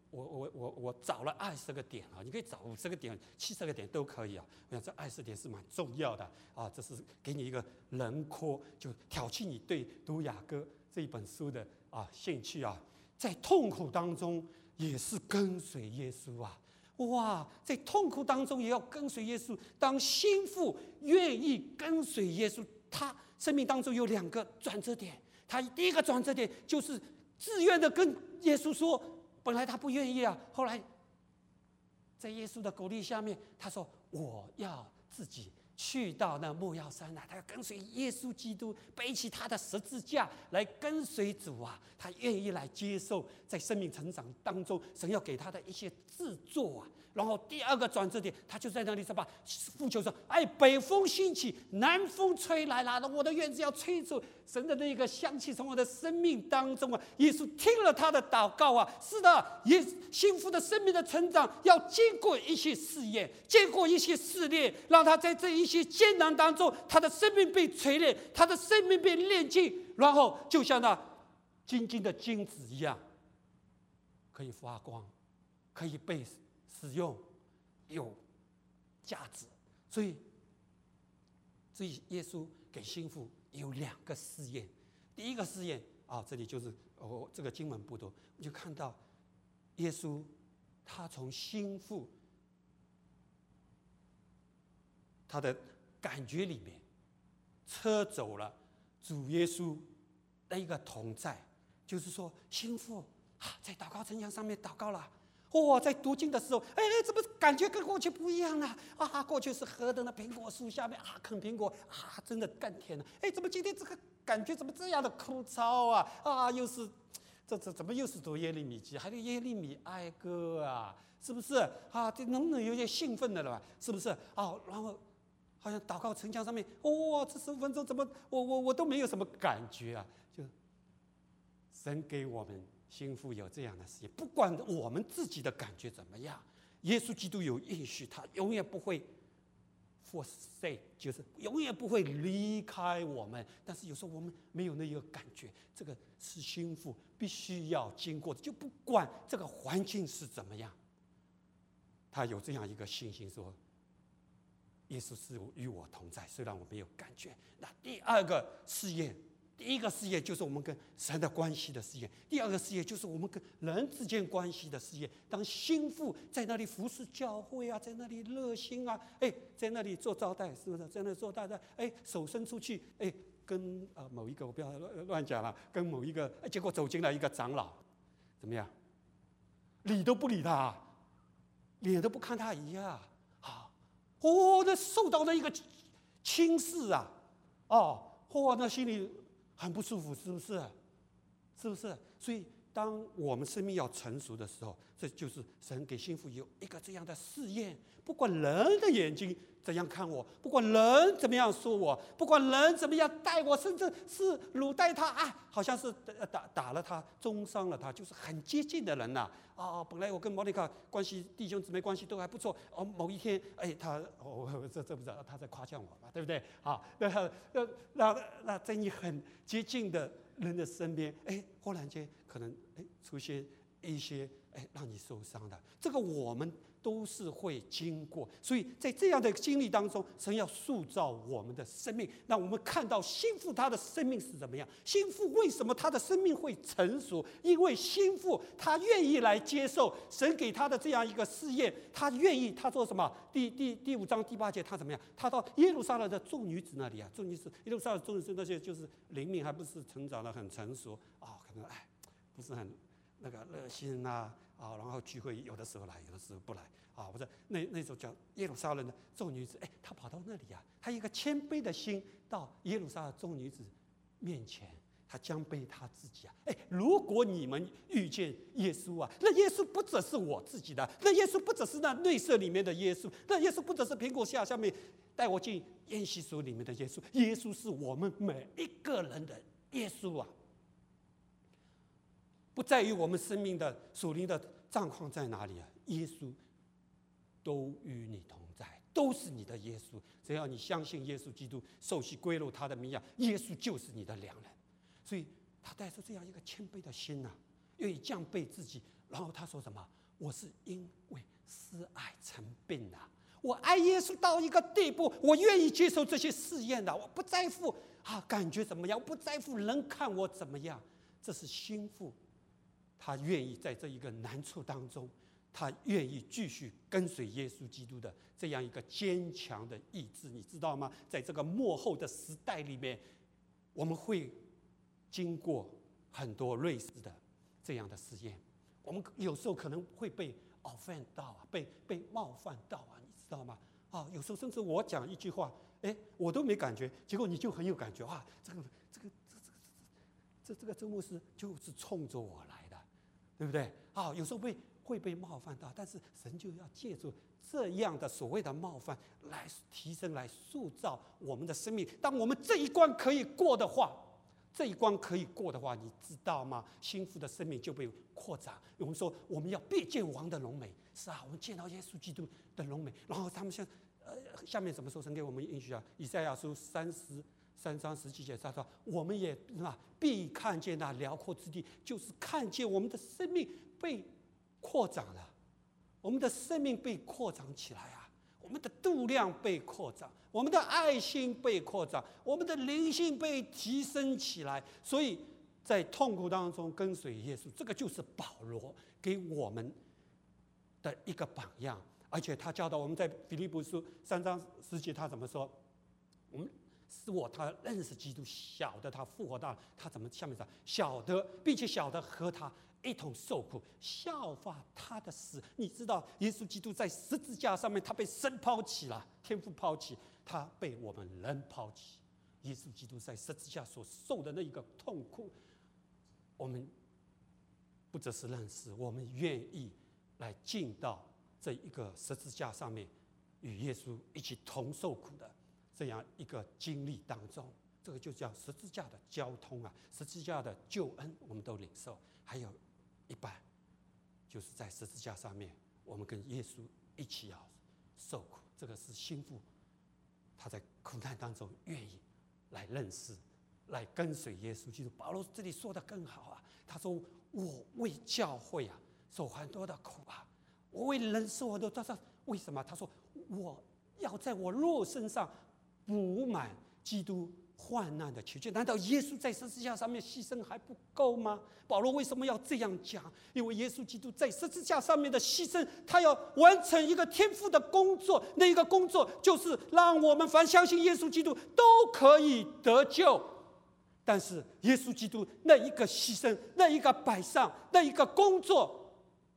我找了20个点啊，你可以找50个点、70个点都可以啊。我想这20点是蛮重要的啊，这是给你一个轮廓，就挑起你对读雅歌这一本书的兴趣啊。在痛苦当中也是跟随耶稣啊，哇，在痛苦当中也要跟随耶稣。当心腹愿意跟随耶稣，他生命当中有2个转折点。他第一个转折点就是自愿的跟耶稣说，本来他不愿意啊，后来在耶稣的鼓励下面，他说我要自己去到那莫要山啊，他要跟随耶稣基督，背起他的十字架来跟随主啊，他愿意来接受在生命成长当中神要给他的一些制作啊。然后第2个转折点，他就在那里说吧，呼求说：“哎，北风兴起，南风吹来了，我的院子要吹出神的那个香气从我的生命当中啊！”耶稣听了他的祷告啊，是的，幸福的生命的成长要经过一些试验，经过一些试炼，让他在这一些艰难当中，他的生命被锤炼，他的生命被炼净，然后就像那晶晶的金子一样，可以发光，可以被使用，有价值。所以耶稣给心腹有2个试验。第一个试验这里就是这个经文不多，我就看到耶稣他从心腹他的感觉里面撤走了主耶稣的一个同在，就是说心腹在祷告城墙上面祷告了。在读经的时候，怎么感觉跟过去不一样了？过去是何等的苹果树下面啃苹果真的甘甜了。怎么今天这个感觉怎么这样的枯燥啊？又是这怎么又是读耶利米记，还有耶利米哀歌啊？是不是这能不能有点兴奋的了吧？是不是然后好像祷告城墙上面，这15分钟怎么我都没有什么感觉啊？就神给我们心腹有这样的事业，不管我们自己的感觉怎么样，耶稣基督有应许，他永远不会 forsake， 就是永远不会离开我们。但是有时候我们没有那个感觉，这个是心腹必须要经过的，就不管这个环境是怎么样，他有这样一个信心说，耶稣是与我同在，虽然我没有感觉。那第2个试验，第1个试验就是我们跟神的关系的试验，第2个试验就是我们跟人之间关系的试验。当心腹在那里服侍教会在那里热心在那里做招待，是不是？在那里做招待，手伸出去，跟某一个我不要乱讲了，跟某一个，结果走进来一个长老，怎么样？理都不理他，脸都不看他一样那受到了一个轻视那心里很不舒服，是不是？是不是？所以当我们生命要成熟的时候，这就是神给心腹有一个这样的试验。不管人的眼睛怎样看我，不管人怎么样说我，不管人怎么样待我，甚至是辱待他好像是打了他，中伤了他，就是很接近的人呐本来我跟莫妮卡关系，弟兄姊妹关系都还不错某一天他这不知道他在夸奖我嘛，对不对？那在你很接近的人的身边忽然间可能出现一些让你受伤的，这个我们都是会经过。所以在这样的经历当中，神要塑造我们的生命，让我们看到心腹他的生命是怎么样。心腹为什么他的生命会成熟？因为心腹他愿意来接受神给他的这样一个试验，他愿意，他做什么？第5章第8节，他怎么样？他到耶路撒冷的众女子那里耶路撒冷众女子那些就是灵命还不是成长得很成熟可能不是很那个热心然后聚会有的时候来，有的时候不来或者那时候叫耶路撒冷的众女子，她跑到那里她一个谦卑的心到耶路撒冷众女子面前，她将背她自己如果你们遇见耶稣那耶稣不只是我自己的，那耶稣不只是那内舍里面的耶稣，那耶稣不只是苹果下面带我进宴席所里面的耶稣，耶稣是我们每一个人的耶稣不在于我们生命的属灵的状况在哪里耶稣都与你同在，都是你的耶稣。只要你相信耶稣基督，受洗归入他的名下，耶稣就是你的良人。所以他带着这样一个谦卑的心愿意降卑自己，然后他说什么？ 我是因为思爱成病啊！我爱耶稣到一个地步，我愿意接受这些试验的，我不在乎感觉怎么样，我不在乎人看我怎么样。这是心腹，他愿意在这一个难处当中，他愿意继续跟随耶稣基督的这样一个坚强的意志，你知道吗？在这个末后的时代里面，我们会经过很多类似的这样的试验，我们有时候可能会被offend 到被冒犯到你知道吗？有时候甚至我讲一句话，我都没感觉，结果你就很有感觉这个周牧师就是冲着我来的，对不对？有时候会被冒犯到，但是神就要借助这样的所谓的冒犯来提升、来塑造我们的生命。当我们这一关可以过的话，你知道吗？心腹的生命就被扩展。我们说我们要必见王的荣美，是我们见到耶稣基督的荣美。然后他们下面怎么说？神给我们应许以赛亚书33章10几节，他说：“我们也必看见那辽阔之地，就是看见我们的生命被扩展了，我们的生命被扩展起来我们的度量被扩展，我们的爱心被扩展，我们的灵性被提升起来。所以在痛苦当中跟随耶稣，这个就是保罗给我们的一个榜样。而且他教导我们在腓立比书3章10节，他怎么说？我们使我他认识基督，晓得他复活到了，他怎么下面讲？晓得，并且晓得和他一同受苦，效法他的死。你知道，耶稣基督在十字架上面，他被神抛弃了，天父抛弃，他被我们人抛弃。耶稣基督在十字架所受的那一个痛苦，我们不只是认识，我们愿意来进到这一个十字架上面，与耶稣一起同受苦的这样一个经历当中。这个就叫十字架的交通十字架的救恩我们都领受。还有一半就是在十字架上面，我们跟耶稣一起要受苦。这个是心腹他在苦难当中愿意来认识、来跟随耶稣基督。保罗这里说的更好他说：“我为教会受很多的苦我为人受很多。”他说：“为什么？”他说：“我要在我肉身上补满基督患难的缺缺。”难道耶稣在十字架上面牺牲还不够吗？保罗为什么要这样讲？因为耶稣基督在十字架上面的牺牲，他要完成一个天父的工作。那一个工作就是让我们凡相信耶稣基督都可以得救。但是耶稣基督那一个牺牲，那一个摆上，那一个工作，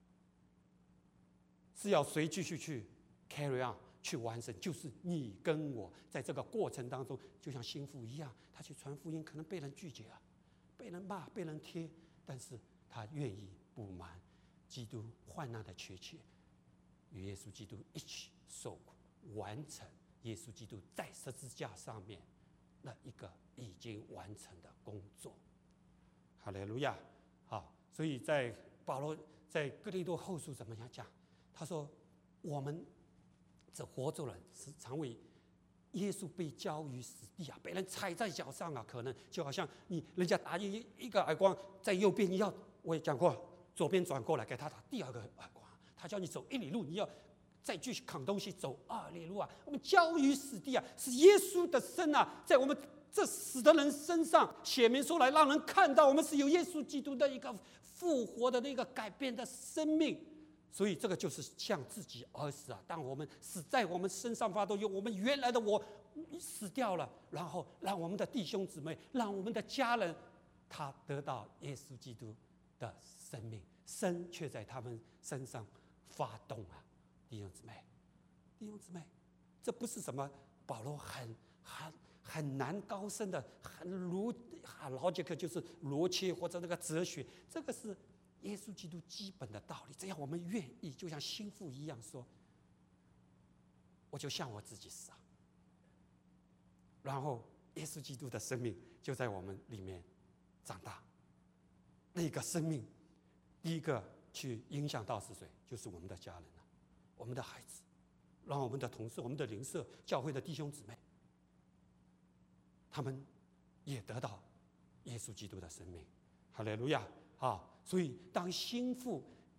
是要谁继续去 carry on 去完成？就是你跟我在这个过程当中，就像心腹一样，他去传福音，可能被人拒绝被人骂，被人贴，但是他愿意补满基督患难的缺缺，与耶稣基督一起受苦，完成耶稣基督在十字架上面那一个已经完成的工作。哈利路亚！所以在保罗在哥林多后书怎么样讲？他说：“我们这活着人是常为耶稣被交于死地被人踩在脚上可能就好像人家打一个耳光，在右边，我也讲过，左边转过来给他打第二个耳光，他叫你走1里路，你要再继续扛东西走2里路我们交于死地是耶稣的生在我们这死的人身上显明出来，让人看到我们是有耶稣基督的一个复活的那个改变的生命。所以这个就是向自己而死当我们死在我们身上发动，用我们原来的我死掉了，然后让我们的弟兄姊妹，让我们的家人，他得到耶稣基督的生命，生却在他们身上发动弟兄姊妹，这不是什么保罗很难高深的逻辑，就是逻辑或者那个哲学，这个是耶稣基督基本的道理。只要我们愿意，就像心腹一样说，我就向我自己死然后耶稣基督的生命就在我们里面长大。那个生命第一个去影响到是谁？就是我们的家人我们的孩子，让我们的同事、我们的邻舍、教会的弟兄姊妹，他们也得到耶稣基督的生命。哈利路亚！所以当心腹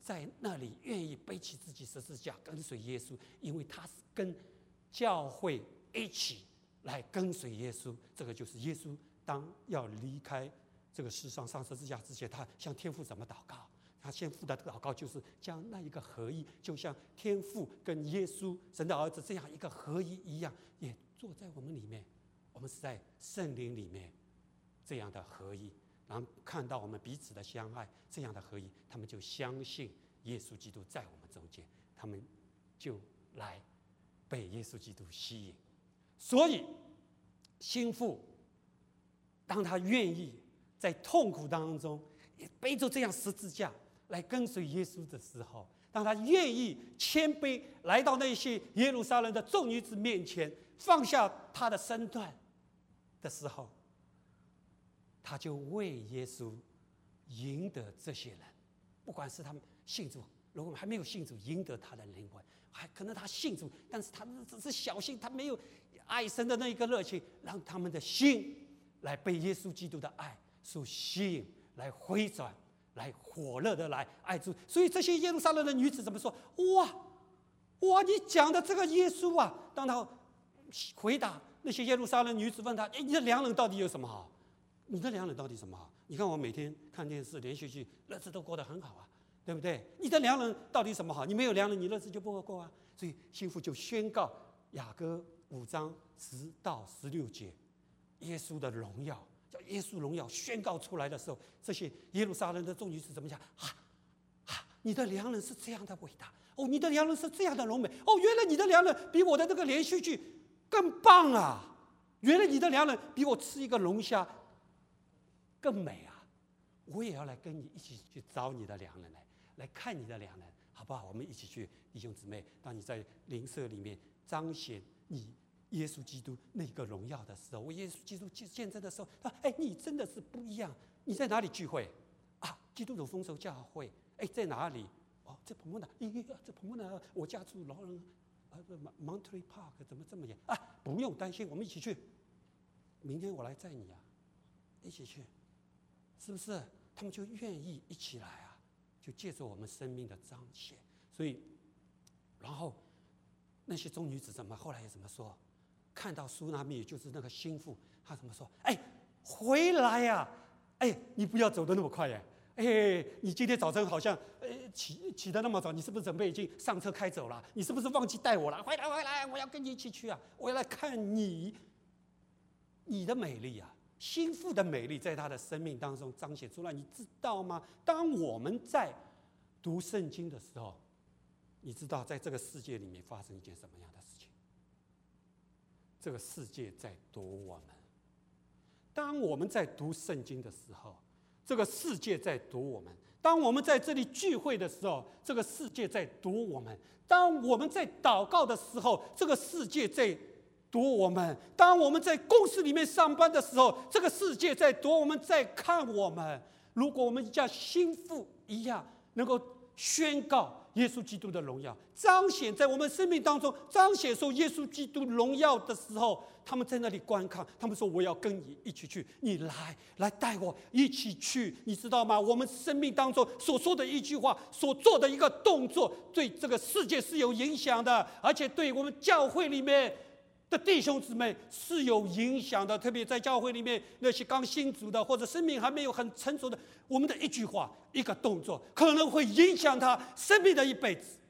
在那里愿意背起自己十字架跟随耶稣，因为他是跟教会一起来跟随耶稣。这个就是耶稣当要离开这个世上上十字架之前，他向天父怎么祷告？他先父的祷告就是将那一个合一，就像天父跟耶稣神的儿子这样一个合一一样，也坐在我们里面。我们是在圣灵里面这样的合一，然后看到我们彼此的相爱，这样的合一，他们就相信耶稣基督在我们中间，他们就来被耶稣基督吸引。所以心腹当他愿意在痛苦当中也背着这样十字架来跟随耶稣的时候，当他愿意谦卑来到那些耶路撒冷的众女子面前，放下他的身段的时候，他就为耶稣赢得这些人，不管是他们信主，如果还没有信主，赢得他的灵魂；还可能他信主，但是他只是小信，他没有爱神的那一个热情，让他们的心来被耶稣基督的爱所吸引，来回转，来火热的来爱主。所以这些耶路撒冷的女子怎么说？哇，你讲的这个耶稣啊！当他回答那些耶路撒冷女子，问他：你的良人到底有什么好？你的良人到底什么好？你看我每天看电视连续剧，日子都过得很好啊，对不对？你的良人到底什么好？你没有良人，你日子就不会过啊。所以心腹就宣告雅歌5章10到16节，耶稣的荣耀，叫耶稣荣耀宣告出来的时候，这些耶路撒冷的众女子怎么讲？你的良人是这样的伟大哦，你的良人是这样的柔美哦，原来你的良人比我的这个连续剧更棒啊！原来你的良人比我吃一个龙虾更美啊！我也要来跟你一起去找你的良人来看你的良人，好不好？我们一起去，弟兄姊妹，当你在灵舍里面彰显你耶稣基督那个荣耀的时候，为耶稣基督见证的时候，你真的是不一样。你在哪里聚会啊？基督徒丰收教会。在哪里？在澎湖呢？在澎湖呢？我家住劳人Monterey Park， 怎么这么远啊？不用担心，我们一起去。明天我来载你啊，一起去，是不是？他们就愿意一起来啊，就借着我们生命的彰显。所以，然后那些众女子后来也怎么说？看到苏拿密，就是那个心腹，他怎么说？回来呀！你不要走得那么快呀！你今天早晨好像起得那么早，你是不是准备已经上车开走了？你是不是忘记带我了？回来，我要跟你一起去啊！我要来看你的美丽啊！心腹的美丽在他的生命当中彰显出来，你知道吗？当我们在读圣经的时候，你知道在这个世界里面发生一件什么样的事情？这个世界在躲我们。当我们在读圣经的时候，这个世界在躲我们；当我们在这里聚会的时候，这个世界在躲我们；当我们在祷告的时候，这个世界在躲我们；当我们在公司里面上班的时候，这个世界在躲我们，在看我们。如果我们像心腹一样，能够宣告耶稣基督的荣耀，彰显在我们生命当中，彰显出耶稣基督荣耀的时候，他们在那里观看，他们说：“我要跟你一起去，你来带我一起去。”你知道吗？我们生命当中所说的一句话，所做的一个动作，对这个世界是有影响的，而且对我们教会里面的弟兄姊妹是有影响的。特别在教会里面那些刚信主的，或者生命还没有很成熟的，我们的一句话、一个动作，可能会影响他生命的一辈子。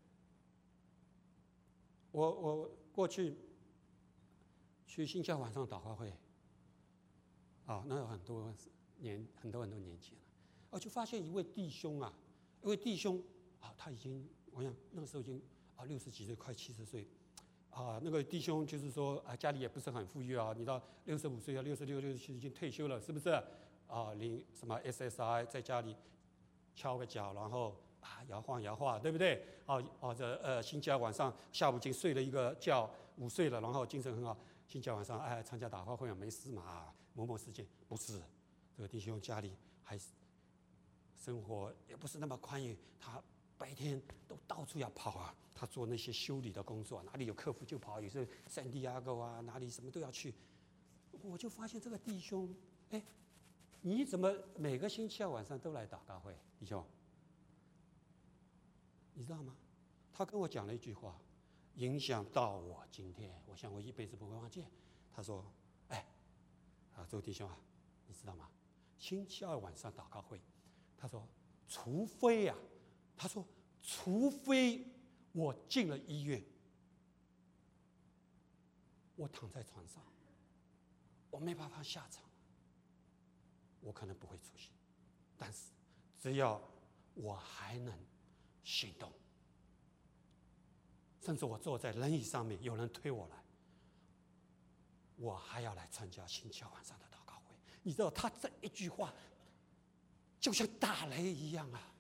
我过去去新教晚上祷告会，那有很多年前了，我就发现一位弟兄啊，他已经，我想那个时候已经60几岁，快70岁。那个弟兄就是说家里也不是很富裕啊，你到65岁啊，66、67已经退休了，是不是？领什么 SSI， 在家里敲个脚，然后摇晃，对不对？星期二晚上下午已经睡了一个觉，5岁了，然后精神很好。星期二晚上参加祷告会没事嘛，某事件不是，这个弟兄家里还生活也不是那么宽裕，他白天都到处要跑啊，他做那些修理的工作，哪里有客户就跑，有时候圣地亚哥啊，哪里什么都要去。我就发现这个弟兄，你怎么每个星期二晚上都来祷告会，弟兄？ 你知道吗？他跟我讲了一句话，影响到我今天，我想我一辈子不会忘记。他说：“哎，周弟兄啊，你知道吗？星期二晚上祷告会，他说，除非我进了医院，我躺在床上，我没办法下场，我可能不会出现。但是只要我还能行动，甚至我坐在轮椅上面，有人推我来，我还要来参加星期二晚上的祷告会。”你知道他这一句话就像打雷一样啊，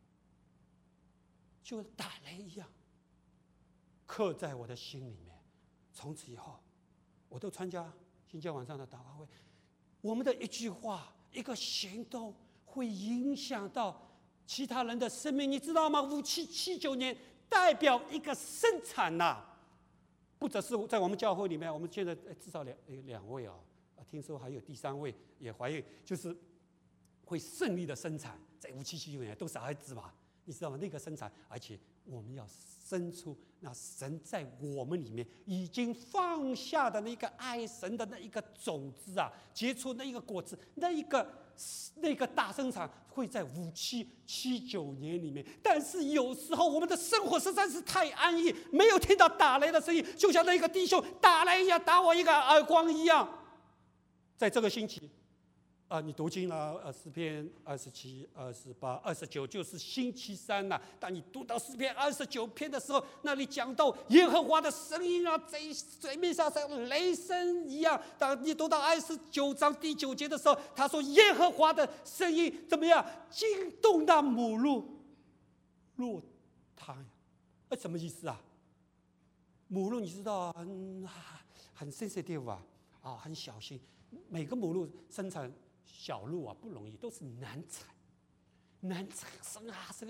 就像打雷一样刻在我的心里面。从此以后我都参加星期二晚上的祷告会。我们的一句话一个行动会影响到其他人的生命，你知道吗？5779年代表一个生产呐，不只是在我们教会里面，我们现在至少两位啊，听说还有第3位也怀孕，就是会顺利的生产。在5779年都是儿子嘛，你知道吗？那个生产，而且我们要生出那神在我们里面已经放下的那个爱神的那一个种子啊，结出那一个果子，那个大生产会在5779年里面。但是有时候我们的生活实在是太安逸，没有听到打雷的声音，就像那个弟兄打雷一样，打我一个耳光一样。在这个星期你读经了诗篇27、28、29，就是星期3了。当你读到诗篇29篇的时候，那里讲到耶和华的声音啊，在水面上像雷声一样。当你读到29章第9节的时候，他说耶和华的声音怎么样？惊动那母鹿，落汤呀。什么意思啊？母鹿你知道很 sensitive 啊，很小心。每个母鹿生产小鹿啊不容易，都是难产，生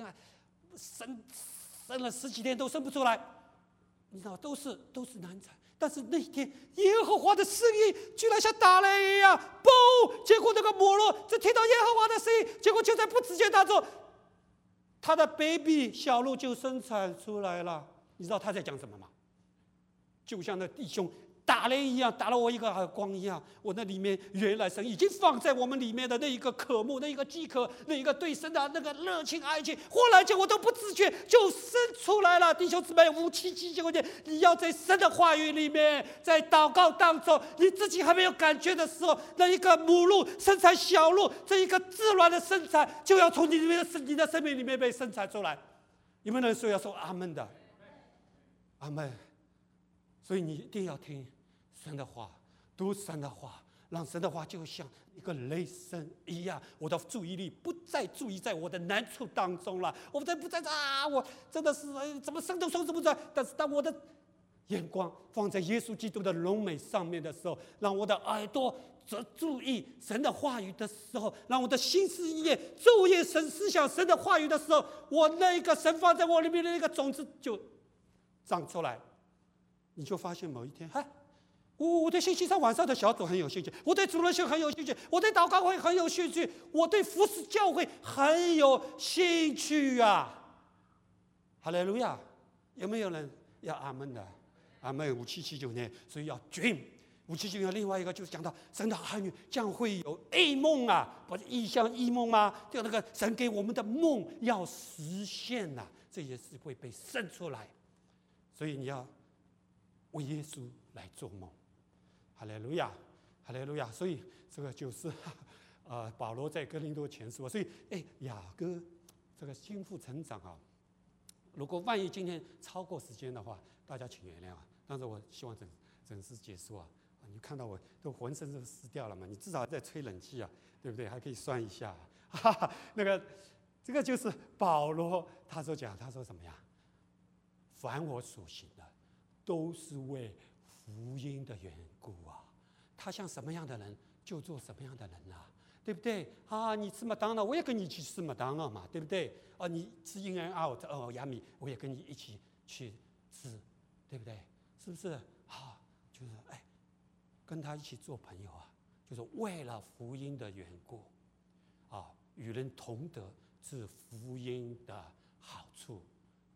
了10几天都生不出来，你知道都是难产。但是那一天耶和华的声音居然像打雷一样，嘣！结果那个母鹿只听到耶和华的声音，结果就在不自觉当中，他的 baby 小鹿就生产出来了。你知道他在讲什么吗？就像那弟兄打雷一样，打了我一个耳光一样。我那里面原来神已经放在我们里面的那一个渴慕，那一个饥渴，那一个对神的那个热情爱情，忽然间我都不自觉就生出来了。弟兄姊妹，5779年，你要在神的话语里面，在祷告当中，你自己还没有感觉的时候，那一个母鹿生产小鹿，这一个自然的生产就要从你的生命里面被生产出来。有没有人说要说阿门的？阿门。所以你一定要听神的话，读神的话，让神的话就像一个雷声一样，我的注意力不再注意在我的难处当中了，我不再我真的是怎么生都生不出来。但是当我的眼光放在耶稣基督的荣美上面的时候，让我的耳朵则注意神的话语的时候，让我的心思意念昼夜思想神的话语的时候，我那一个神放在我里面的那个种子就长出来。你就发现某一天，我对星期3晚上的小组很有兴趣，我对主日学很有兴趣，我对祷告会很有兴趣，我对服侍教会很有兴趣啊！哈利路亚！有没有人要阿门的？阿门！5779年，所以要 dream。5779年另外一个就是讲到神的儿女将会有异梦啊，不是异象异梦吗？就那个神给我们的梦要实现啊，这也是会被生出来。所以你要为耶稣来做梦，哈利路亚，哈利路亚。所以这个就是保罗在哥林多前书。所以雅各这个心腹成长啊，如果万一今天超过时间的话，大家请原谅啊。但是我希望整事结束啊，你看到我都浑身都湿掉了嘛，你至少在吹冷气啊，对不对？还可以算一下，这个就是保罗他说什么呀？凡我所行的，都是为福音的缘故啊！他像什么样的人，就做什么样的人啊，对不对？你吃麦当劳，我也跟你一起吃麦当劳嘛，对不对？你吃 In and Out， 亚米，我也跟你一起去吃，对不对？是不是？就是跟他一起做朋友啊，就是为了福音的缘故与人同得是福音的好处。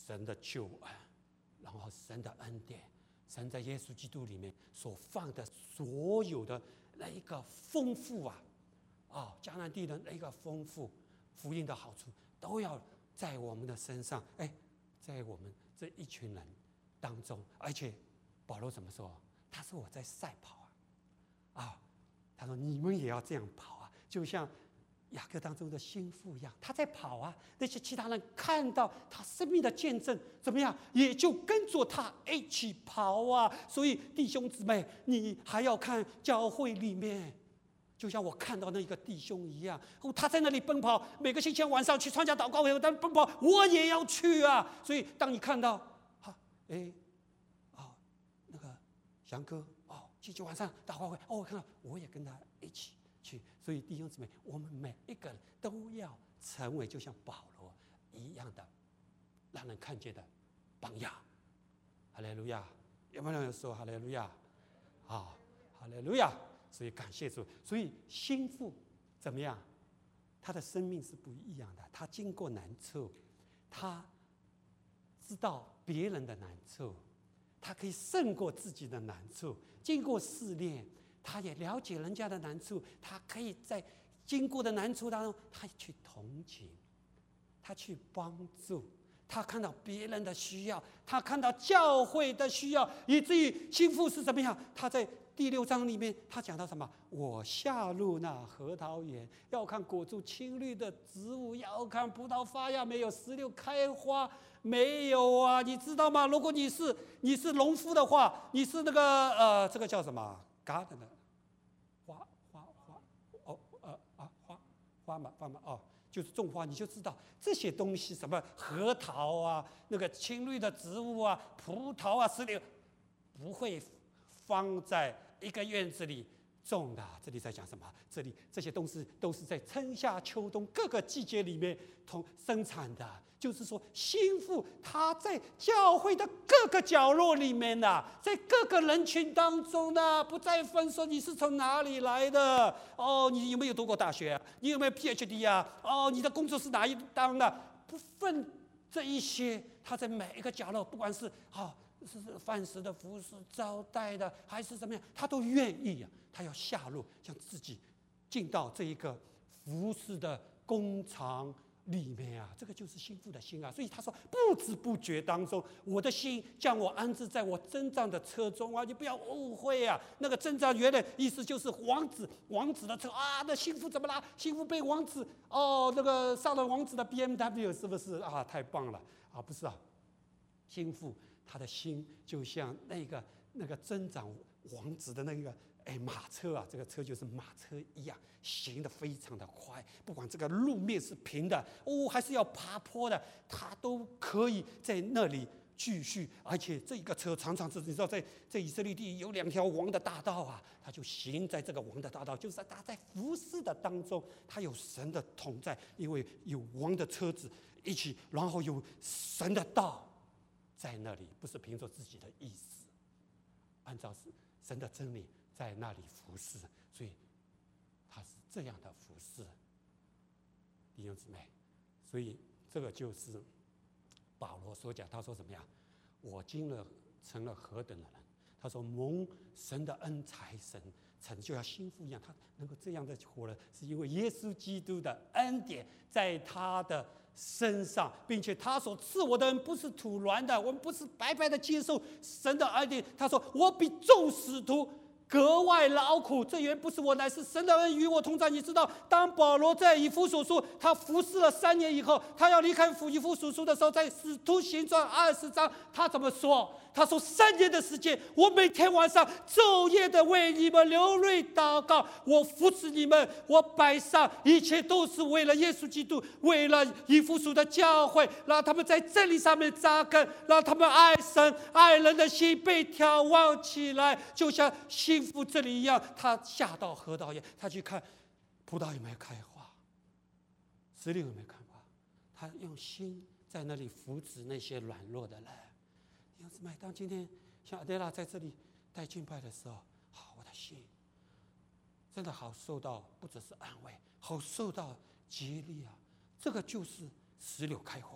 神的救恩，然后神的恩典，神在耶稣基督里面所放的所有的那一个丰富迦南地的那个丰富福音的好处，都要在我们的身上，在我们这一群人当中。而且保罗怎么说？他说我在赛跑他说你们也要这样跑就像雅各当中的心腹一样，他在跑那些其他人看到他生命的见证，怎么样，也就跟着他一起跑所以弟兄姊妹，你还要看教会里面，就像我看到那个弟兄一样，他在那里奔跑，每个星期晚上去参加祷告会，但奔跑我也要去所以当你看到那个翔哥星期晚上祷告会我看到我也跟他一起去。所以弟兄姊妹，我们每一个人都要成为就像保罗一样的让人看见的榜样。哈利路亚！有没有人说哈利路亚？哈利路亚！所以感谢主。所以心腹怎么样？他的生命是不一样的。他经过难处，他知道别人的难处，他可以胜过自己的难处。经过试炼，他也了解人家的难处，他可以在经过的难处当中，他去同情，他去帮助，他看到别人的需要，他看到教会的需要，以至于心腹是怎么样？他在第6章里面，他讲到什么？我下入那核桃园，要看果子青绿的植物，要看葡萄发芽没有，石榴开花没有你知道吗？如果你是农夫的话，你是那个这个叫什么 garden 的花嘛就是种花，你就知道这些东西，什么核桃那个青绿的植物葡萄石榴，不会放在一个院子里种的。这里在讲什么？这些东西都是在春夏秋冬各个季节里面生产的。就是说，心腹他在教会的各个角落里面在各个人群当中不再分说你是从哪里来的你有没有读过大学你有没有 PhD 你的工作是哪一档的，不分这一些，他在每一个角落，不管是是饭食的服侍、招待的，还是怎么样，他都愿意他要下入，像自己进到这一个服侍的工厂里面这个就是心腹的心所以他说，不知不觉当中，我的心将我安置在我征战的车中你不要误会那个征战原来意思就是王子的车那心腹怎么啦？心腹被王子那个上了王子的 BMW 是不是太棒了不是心腹他的心就像那个增长王子的那个马车这个车就是马车一样，行得非常的快，不管这个路面是平的还是要爬坡的，他都可以在那里继续。而且这一个车常常是你知道，在以色列地有2条王的大道他就行在这个王的大道，就是他在服侍的当中，他有神的同在，因为有王的车子一起，然后有神的道在那里，不是凭着自己的意思，按照神的真理在那里服侍，所以他是这样的服侍，弟兄姊妹。所以这个就是保罗所讲，他说怎么样？我成了何等的人？他说蒙神的恩才成就像心腹一样，他能够这样的活了，是因为耶稣基督的恩典在他的身上，并且他所赐我的恩不是土软的，我们不是白白的接受神的恩典。他说我比众使徒格外劳苦，这原不是我，乃是神的恩与我同在。你知道，当保罗在以弗所书他服侍了3年以后，他要离开以弗所书的时候，在使徒行传20章，他怎么说？他说3年的时间，我每天晚上昼夜的为你们流泪祷告，我扶持你们，我摆上一切都是为了耶稣基督，为了以弗所的教会，让他们在真理上面扎根，让他们爱神爱人的心被眺望起来，就像心腹这里一样。他下到河道园，他去看葡萄有没有开花，石榴有没有开花，他用心在那里扶持那些软弱的人。当今天像阿德拉在这里带敬拜的时候，我的心真的好受到，不只是安慰，好受到激励这个就是石榴开花，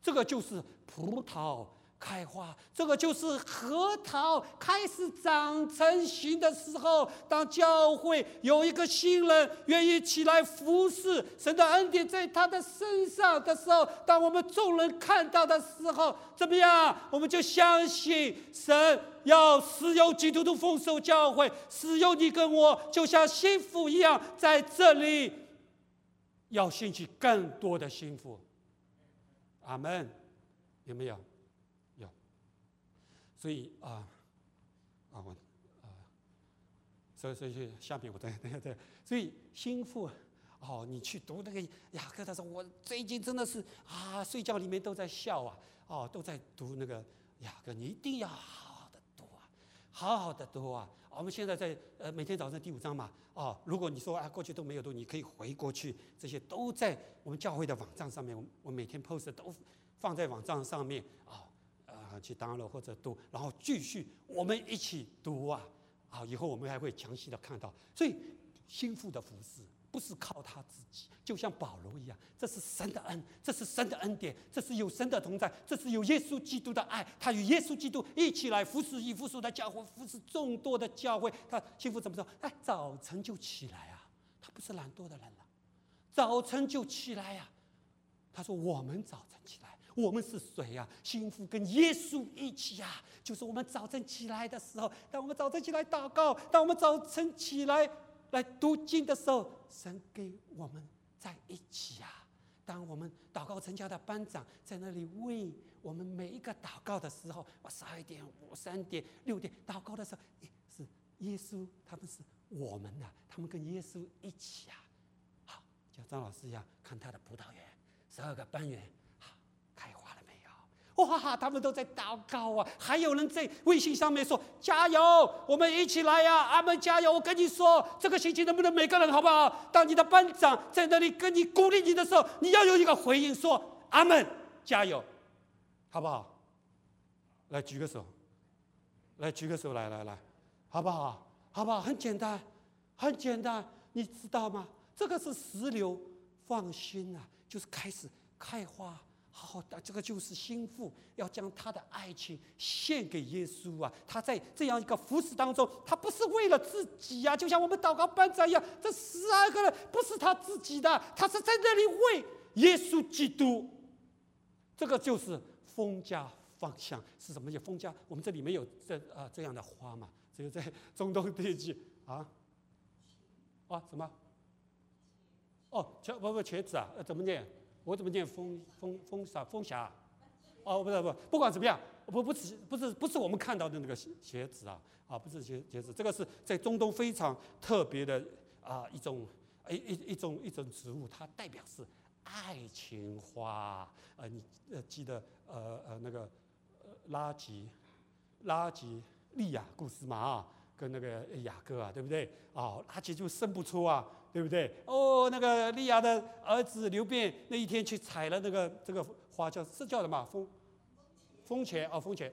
这个就是葡萄开花，这个就是核桃开始长成型的时候。当教会有一个新人愿意起来服侍，神的恩典在他的身上的时候，当我们众人看到的时候，怎么样？我们就相信神要使用基督徒丰收教会，使用你跟我，就像新妇一样，在这里要兴起更多的新妇。阿们，有没有？有。所以所以下面我对，所以新妇你去读那个雅各的时候，我最近真的是睡觉里面都在笑都在读那个雅各，你一定要好好的读好好的读我们现在在每天早上第5章嘛如果你说过去都没有读，你可以回过去，这些都在我们教会的网站上面，我每天 post 都放在网站上面去 download 或者读，然后继续我们一起读以后我们还会详细的看到。所以新妇的服事不是靠他自己，就像保罗一样，这是神的恩，这是神的恩典，这是有神的同在，这是有耶稣基督的爱，他与耶稣基督一起来服侍以弗所的教会，服侍众多的教会。他新妇怎么说？早晨就起来他不是懒惰的人了，早晨就起来他说我们早晨起来，我们是谁新妇跟耶稣一起就是我们早晨起来的时候，当我们早晨起来祷告，当我们早晨起来读经的时候，神给我们在一起当我们祷告成家的班长在那里为我们每一个祷告的时候，12点、3点、6点祷告的时候，是耶稣，他们是我们他们跟耶稣一起好，像张老师一样，看他的葡萄园，12个班园开花了没有？哇，他们都在祷告还有人在微信上面说加油，我们一起来阿们，加油！我跟你说，这个星期能不能每个人好不好？当你的班长在那里跟你鼓励你的时候，你要有一个回应，说阿们，加油，好不好？来举个手，来，好不好？好不好？很简单，很简单，你知道吗？这个是石榴放心就是开始开花。好的，这个就是新妇要将她的爱情献给耶稣她在这样一个服事当中，她不是为了自己就像我们祷告班长一样，这12个人不是他自己的，他是在那里为耶稣基督。这个就是丰家方向是什么？丰家，我们这里没有这样的花嘛，只有在中东地区什么？茄子怎么念？我怎么念风霞？不管怎么样，不是我们看到的那个茄子不是茄子，这个是在中东非常特别的一种植物，它代表是爱情花你记得那个拉吉利亚故事嘛跟那个雅各对不对拉吉就生不出对不对？那个利亚的儿子刘辩那一天去采了这个花叫什么？风茄，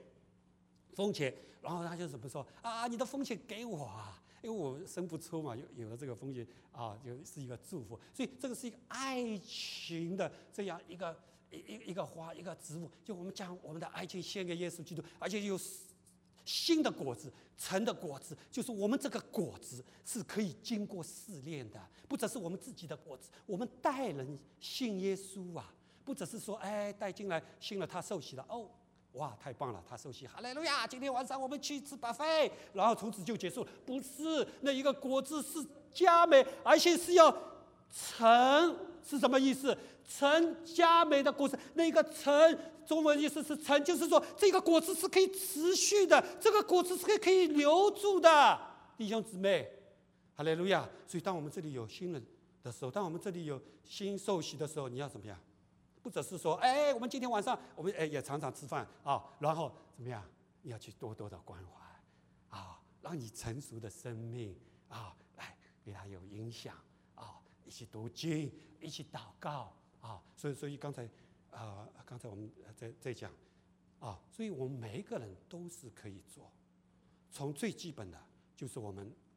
然后他就怎么说你的风茄给我因为我生不出嘛，有了这个风茄就是一个祝福。所以这个是一个爱情的这样一个花，一个植物，就我们将我们的爱情献给耶稣基督，而且有新的果子，成的果子，就是我们这个果子是可以经过试炼的，不只是我们自己的果子，我们带人信耶稣不只是说带进来信了他受洗了哇，太棒了，他受洗，哈利路亚！今天晚上我们去吃 buffet， 然后从此就结束了。不是，那一个果子是佳美，而且是要成，是什么意思？成佳美的果子，那个成中文意思是成，就是说这个果子是可以持续的，这个果子是可以留住的，弟兄姊妹，哈利路亚！所以当我们这里有新人的时候，当我们这里有新受洗的时候，你要怎么样？不只是说，我们今天晚上我们也常常吃饭然后怎么样？你要去多多的关怀让你成熟的生命来给他有影响一起读经，一起祷告所以刚才我们在讲所以我们每一个人都是可以做，从最基本的就是我们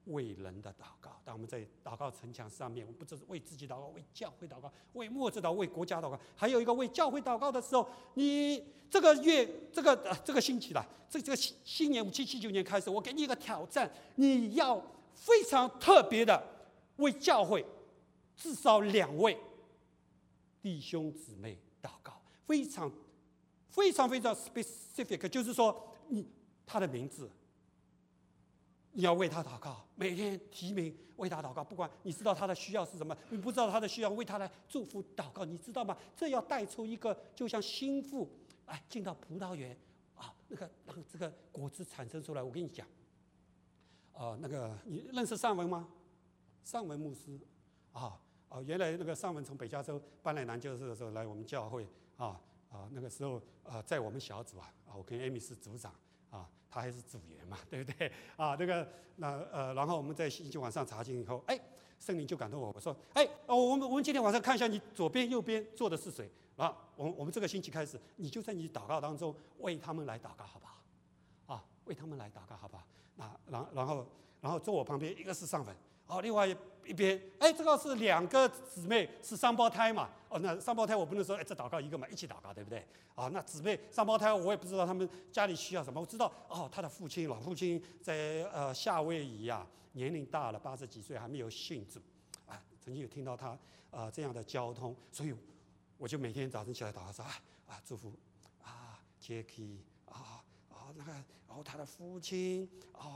为人的祷告。当我们在祷告城墙上面，我们不只是为自己祷告，为教会祷告，为末世祷告，为国家祷告，还有一个为教会祷告的时候，你这个月这个星期了，这个新年5779年开始，我给你一个挑战，你要非常特别的为教会至少2位弟兄姊妹祷告，非常 specific， 就是说他的名字。你要为他祷告，每天提名为他祷告，不管你知道他的需要是什么，你不知道他的需要，为他来祝福祷告，你知道吗？这要带出一个，就像心腹进到葡萄园让这个果子产生出来。我跟你讲，你认识尚文吗？尚文牧师原来那个尚文从北加州搬来南加州的时候来我们教会那个时候在我们小组我跟 Amy 是组长他还是组员嘛，对不对然后我们在星期晚上查经以后，圣灵就感动我说，我们今天晚上看一下你左边右边坐的是谁，然后我们这个星期开始，你就在你祷告当中为他们来祷告好不好？为他们来祷告好不好？然后坐我旁边一个是上粉，另外一边这个是2个姊妹是双胞胎嘛，那双胞胎我不能说这祷告一个嘛，一起祷告对不对？那姊妹双胞胎我也不知道他们家里需要什么，我知道他的老父亲在夏威夷年龄大了80几岁还没有信主曾经有听到他这样的交通，所以我就每天早晨起来祷告说祝福Jackie 他的父亲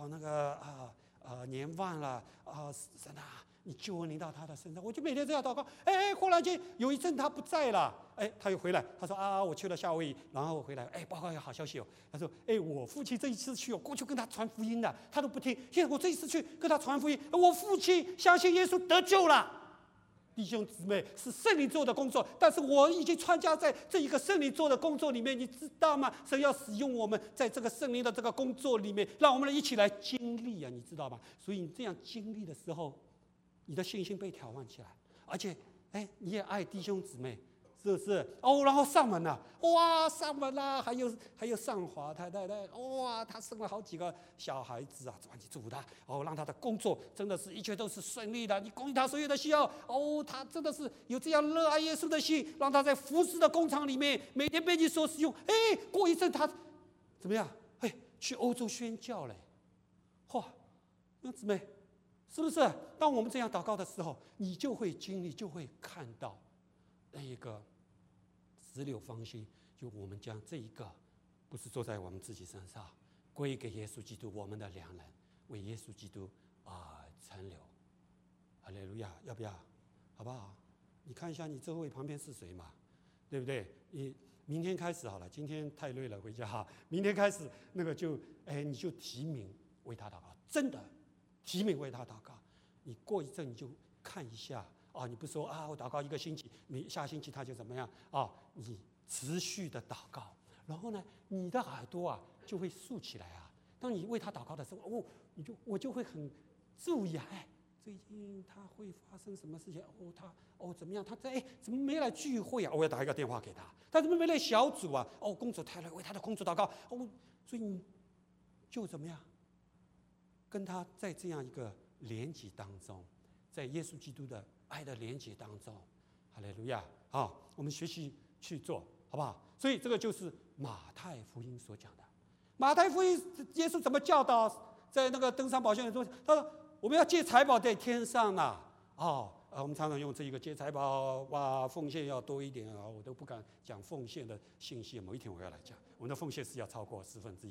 年半了神你救恩临到他的身上，我就每天这样祷告。忽然间有一阵他不在了，他又回来，他说我去了夏威夷，然后回来，报告一个好消息他说我父亲这一次去过去跟他传福音了，他都不听，现在我这一次去跟他传福音，我父亲相信耶稣得救了。弟兄姊妹，是圣灵做的工作，但是我已经参加在这一个圣灵做的工作里面，你知道吗？神要使用我们在这个圣灵的这个工作里面，让我们一起来经历你知道吗？所以你这样经历的时候，你的信心被挑战起来，而且你也爱弟兄姊妹，是不是？然后上门了，上门了，还有上华太太，她生了好几个小孩子你祝福她，让她的工作真的是一切都是顺利的，你供应她所有的需要，她真的是有这样热爱耶稣的心，让她在服侍的工厂里面每天被你所使用，过一阵她怎么样？去欧洲宣教嘞，那姊妹。是不是？当我们这样祷告的时候，你就会经历，就会看到那一个石榴芳心，就我们将这一个不是坐在我们自己身上，归给耶稣基督，我们的良人，为耶稣基督存留。哈利路亚，要不要？好不好？你看一下你周围旁边是谁嘛，对不对？你明天开始好了，今天太累了，回家明天开始那个你就提名为他祷告，真的。提名为他祷告，你过一阵你就看一下你不说我祷告1个星期，下星期他就怎么样你持续的祷告，然后呢，你的耳朵就会竖起来当你为他祷告的时候，我就会很注意最近他会发生什么事情他怎么样？他怎么没来聚会我要打一个电话给他，他怎么没来小组工作太累，为他的工作祷告所以你就怎么样？跟他在这样一个连结当中，在耶稣基督的爱的连结当中，哈利路亚我们学习去做好不好？所以这个就是马太福音所讲的。马太福音耶稣怎么教导？在那个登山宝训的中，他说我们要借财宝在天上我们常常用这一个借财宝奉献要多一点我都不敢讲奉献的信息，某一天我要来讲，我们的奉献是要超过1/10，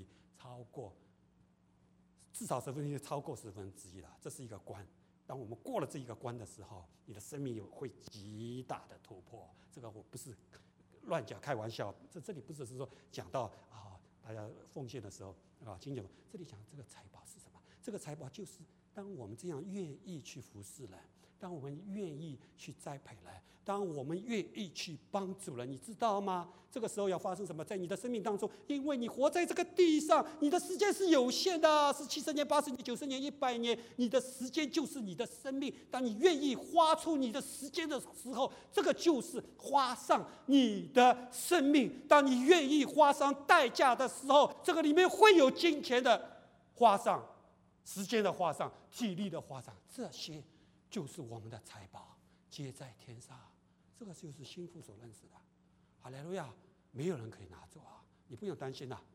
至少1/10，超过1/10了，这是一个关。当我们过了这一个关的时候，你的生命会极大的突破。这个我不是乱讲开玩笑，这里不只是说讲到大家奉献的时候金姐，这里讲这个财宝是什么？这个财宝就是当我们这样愿意去服侍人，当我们愿意去栽培人，当我们愿意去帮助人，你知道吗？这个时候要发生什么？在你的生命当中，因为你活在这个地上，你的时间是有限的，是70年、80年、90年、100年，你的时间就是你的生命。当你愿意花出你的时间的时候，这个就是花上你的生命。当你愿意花上代价的时候，这个里面会有金钱的花上。 时间的花上，体力的花上，这些就是我们的财宝，皆在天上。这个就是心腹所认识的。哈利路亚！没有人可以拿走啊，你不用担心啦，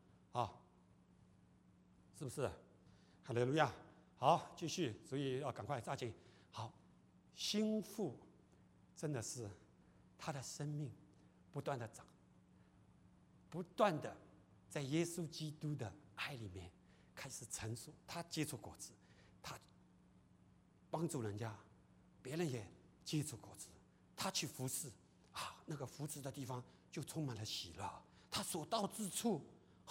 是不是？哈利路亚！好，继续，所以要赶快抓紧。好，心腹真的是他的生命不断的长，不断的在耶稣基督的爱里面开始成熟。他结出果子，他帮助人家，别人也结出果子。他去服侍那个服侍的地方就充满了喜乐。他所到之处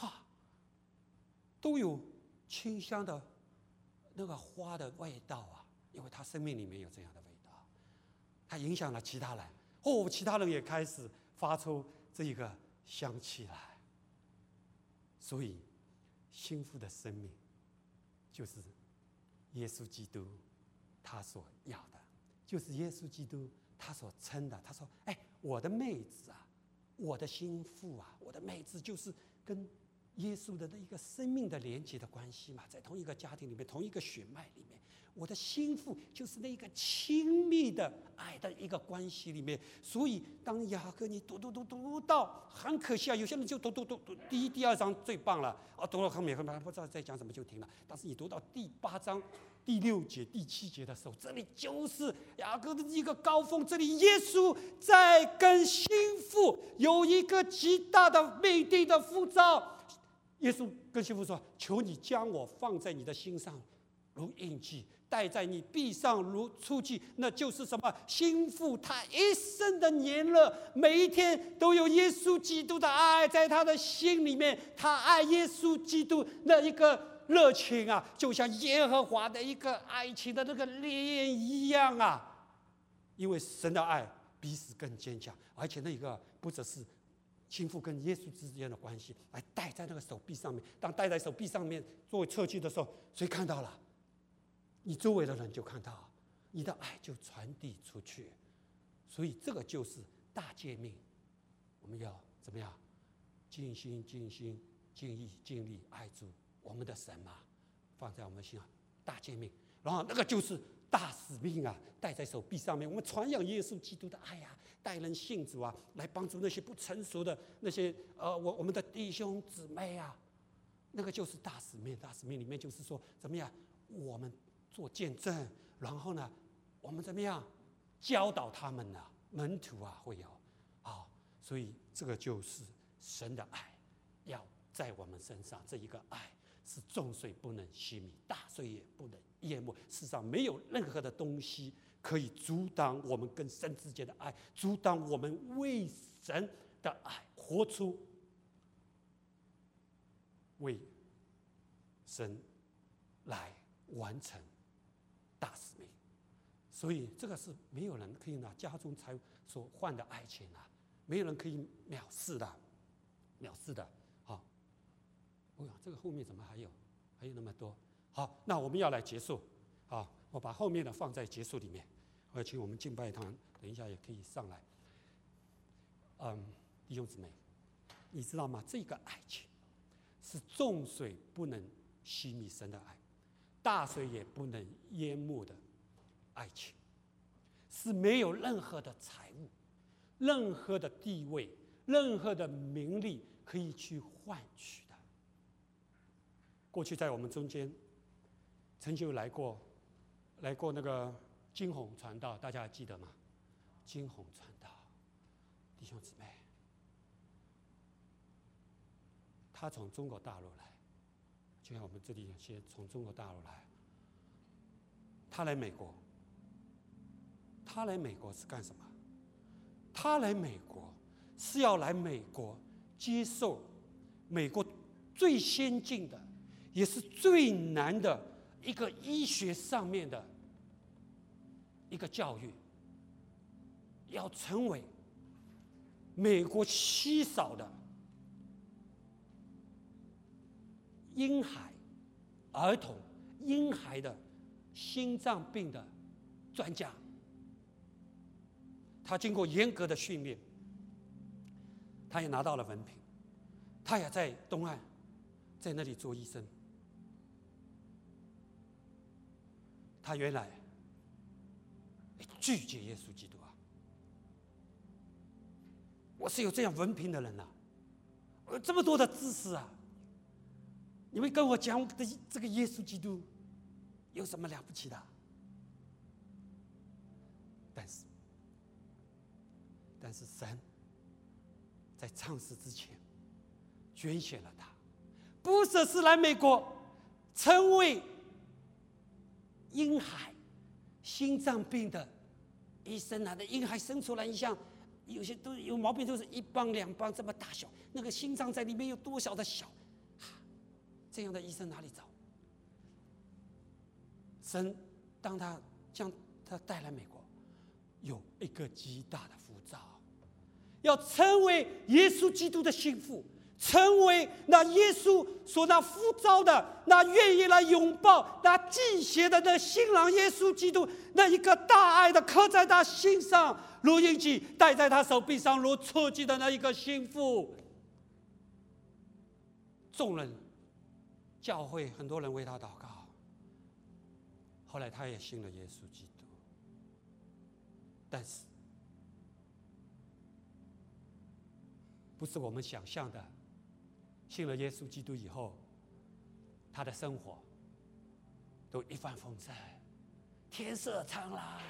都有清香的那个花的味道啊，因为他生命里面有这样的味道，他影响了其他人。其他人也开始发出这一个香气来。所以心腹的生命就是耶稣基督他所要的，就是耶稣基督他所称的。他说：“我的妹子啊，我的心腹啊，我的妹子就是跟耶稣的一个生命的连接的关系嘛，在同一个家庭里面，同一个血脉里面，我的心腹就是那个亲密的爱的一个关系里面。所以当雅各你读到，很可惜啊，有些人就读第一、第二章最棒了读了后面不知道在讲什么就停了。但是你读到第8章第6节、第7节的时候，这里就是雅各的一个高峰。这里耶稣在跟心腹有一个极大的命定的呼召。耶稣跟心腹说：“求你将我放在你的心上，如印记；戴在你臂上，如戳记。”那就是什么？心腹他一生的年乐，每一天都有耶稣基督的爱在他的心里面。他爱耶稣基督那一个热情啊，就像耶和华的一个爱情的那个烈焰一样啊。因为神的爱比死更坚强，而且那个不只是心腹跟耶稣之间的关系，来戴在那个手臂上面。当戴在手臂上面作为侧记的时候，谁看到了？你周围的人就看到，你的爱就传递出去。所以这个就是大诫命，我们要怎么样？尽心、尽心、尽意、尽力爱主我们的神嘛，放在我们心上大诫命。然后那个就是大使命啊，戴在手臂上面，我们传扬耶稣基督的爱啊，带人信主啊，来帮助那些不成熟的那些我们的弟兄姊妹啊，那个就是大使命。大使命里面就是说怎么样，我们做见证，然后呢，我们怎么样教导他们呢？门徒啊会有所以这个就是神的爱要在我们身上，这一个爱是众水不能熄灭，大水也不能淹没。世上没有任何的东西可以阻挡我们跟神之间的爱，阻挡我们为神的爱活出为神来完成大使命。所以这个是没有人可以拿家中财所换的爱情啊，没有人可以藐视的。好，这个后面怎么还有那么多？好，那我们要来结束。好，我把后面的放在结束里面。我请我们敬拜堂等一下也可以上来。弟兄姊妹，你知道吗？这个爱情是众水不能熄灭神的爱，大水也不能淹没的爱情，是没有任何的财物、任何的地位、任何的名利可以去换取的。过去在我们中间曾经有来过那个金红传道，大家还记得吗？金红传道，弟兄姊妹，他从中国大陆来，就像我们这里有些从中国大陆来，他来美国是干什么？他来美国是要来美国接受美国最先进的，也是最难的一个医学上面的一个教育，要成为美国稀少的儿童婴孩的心脏病的专家。他经过严格的训练，他也拿到了文凭，他也在东岸在那里做医生。 他原来拒绝耶稣基督啊！我是有这样文凭的人啊，我有这么多的知识啊！你们跟我讲的这个耶稣基督有什么了不起的？但是神在创世之前拣选了他，不只是来美国成为婴孩心脏病的医生啊，的婴孩生出来，你像有些都有毛病，都是1磅2磅这么大小，那个心脏在里面有多小的小，这样的医生哪里找？神当他将他带来美国，有一个极大的呼召，要成为耶稣基督的心腹，成为那耶稣所那呼召的、那愿意来拥抱、那祭血的那新郎耶稣基督，那一个大爱的刻在他心上，如印记戴在他手臂上，如戳记的那一个心腹。众人教会很多人为他祷告，后来他也信了耶稣基督，但是不是我们想象的，信了耶稣基督以后，他的生活都一帆风顺，天色常蓝。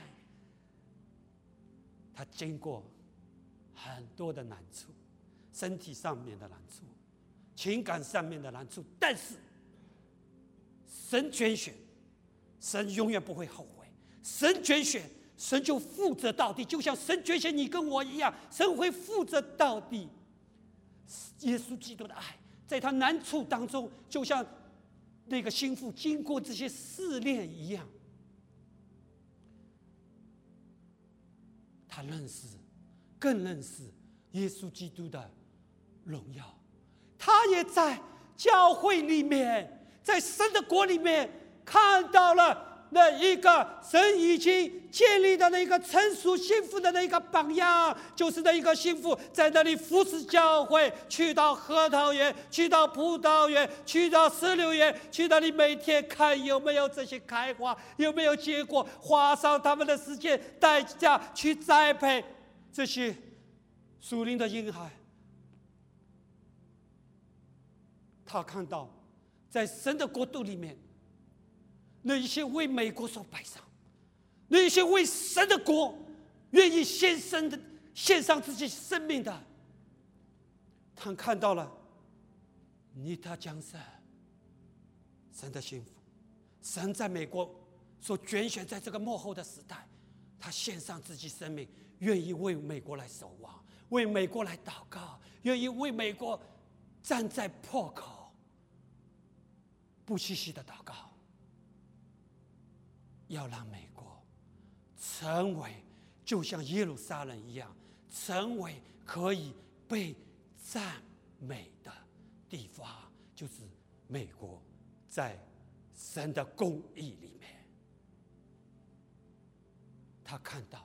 他经过很多的难处，身体上面的难处，情感上面的难处，但是神拣选，神永远不会后悔。神拣选，神就负责到底，就像神拣选你跟我一样，神会负责到底。耶稣基督的爱，在他难处当中，就像那个心腹经过这些试炼一样，他更认识耶稣基督的荣耀。他也在教会里面，在神的国里面看到了那一个神已经建立的那个成熟幸福的那个榜样，就是那一个幸福在那里服侍教会，去到核桃园，去到葡萄园，去到石榴园，去那里每天看有没有这些开花，有没有结果，花上他们的时间代价去栽培这些属灵的婴孩。他看到在神的国度里面，那一些为美国所摆上，那一些为神的国愿意献上自己生命的，他看到了尼他江山，神的幸福，神在美国所拣选，在这个末后的时代，他献上自己生命，愿意为美国来守望，为美国来祷告，愿意为美国站在破口，不惜息的祷告，要让美国成为就像耶路撒冷一样，成为可以被赞美的地方，就是美国在神的公义里面。他看到，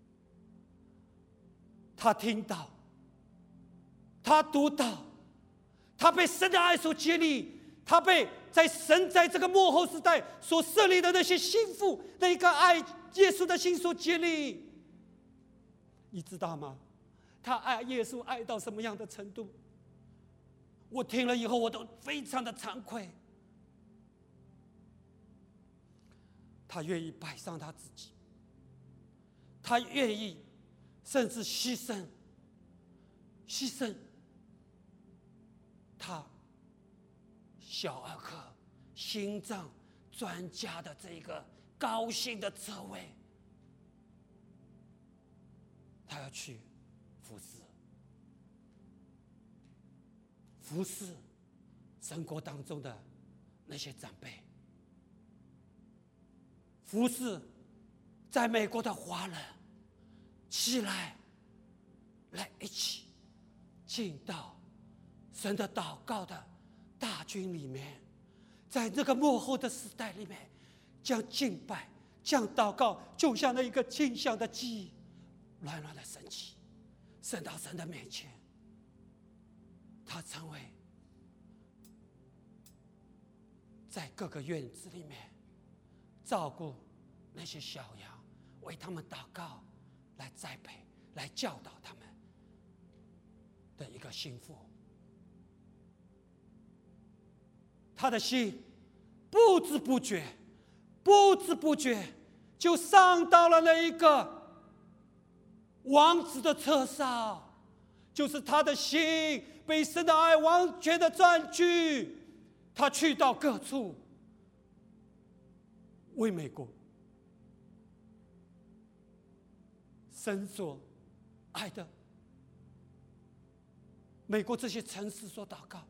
他听到，他读到，他被神的爱所激励，他被在神在这个末后时代所设立的那些心腹，那一个爱耶稣的心所激励。你知道吗？他爱耶稣爱到什么样的程度？我听了以后，我都非常的惭愧。他愿意摆上他自己，他愿意甚至牺牲他小儿科心脏专家的这个高兴的职位，他要去服侍神国当中的那些长辈，服侍在美国的华人，起来一起进到神的祷告的大军里面，在这个末后的时代里面，将敬拜、将祷告，就像那一个清香的鸡，软软的升起，升到神的面前。他成为在各个院子里面照顾那些小羊，为他们祷告，来栽培，来教导他们的一个心腹。他的心不知不觉就上到了那一个王子的车上，就是他的心被神的爱完全的占据。他去到各处，为美国神所爱的美国这些城市所祷告。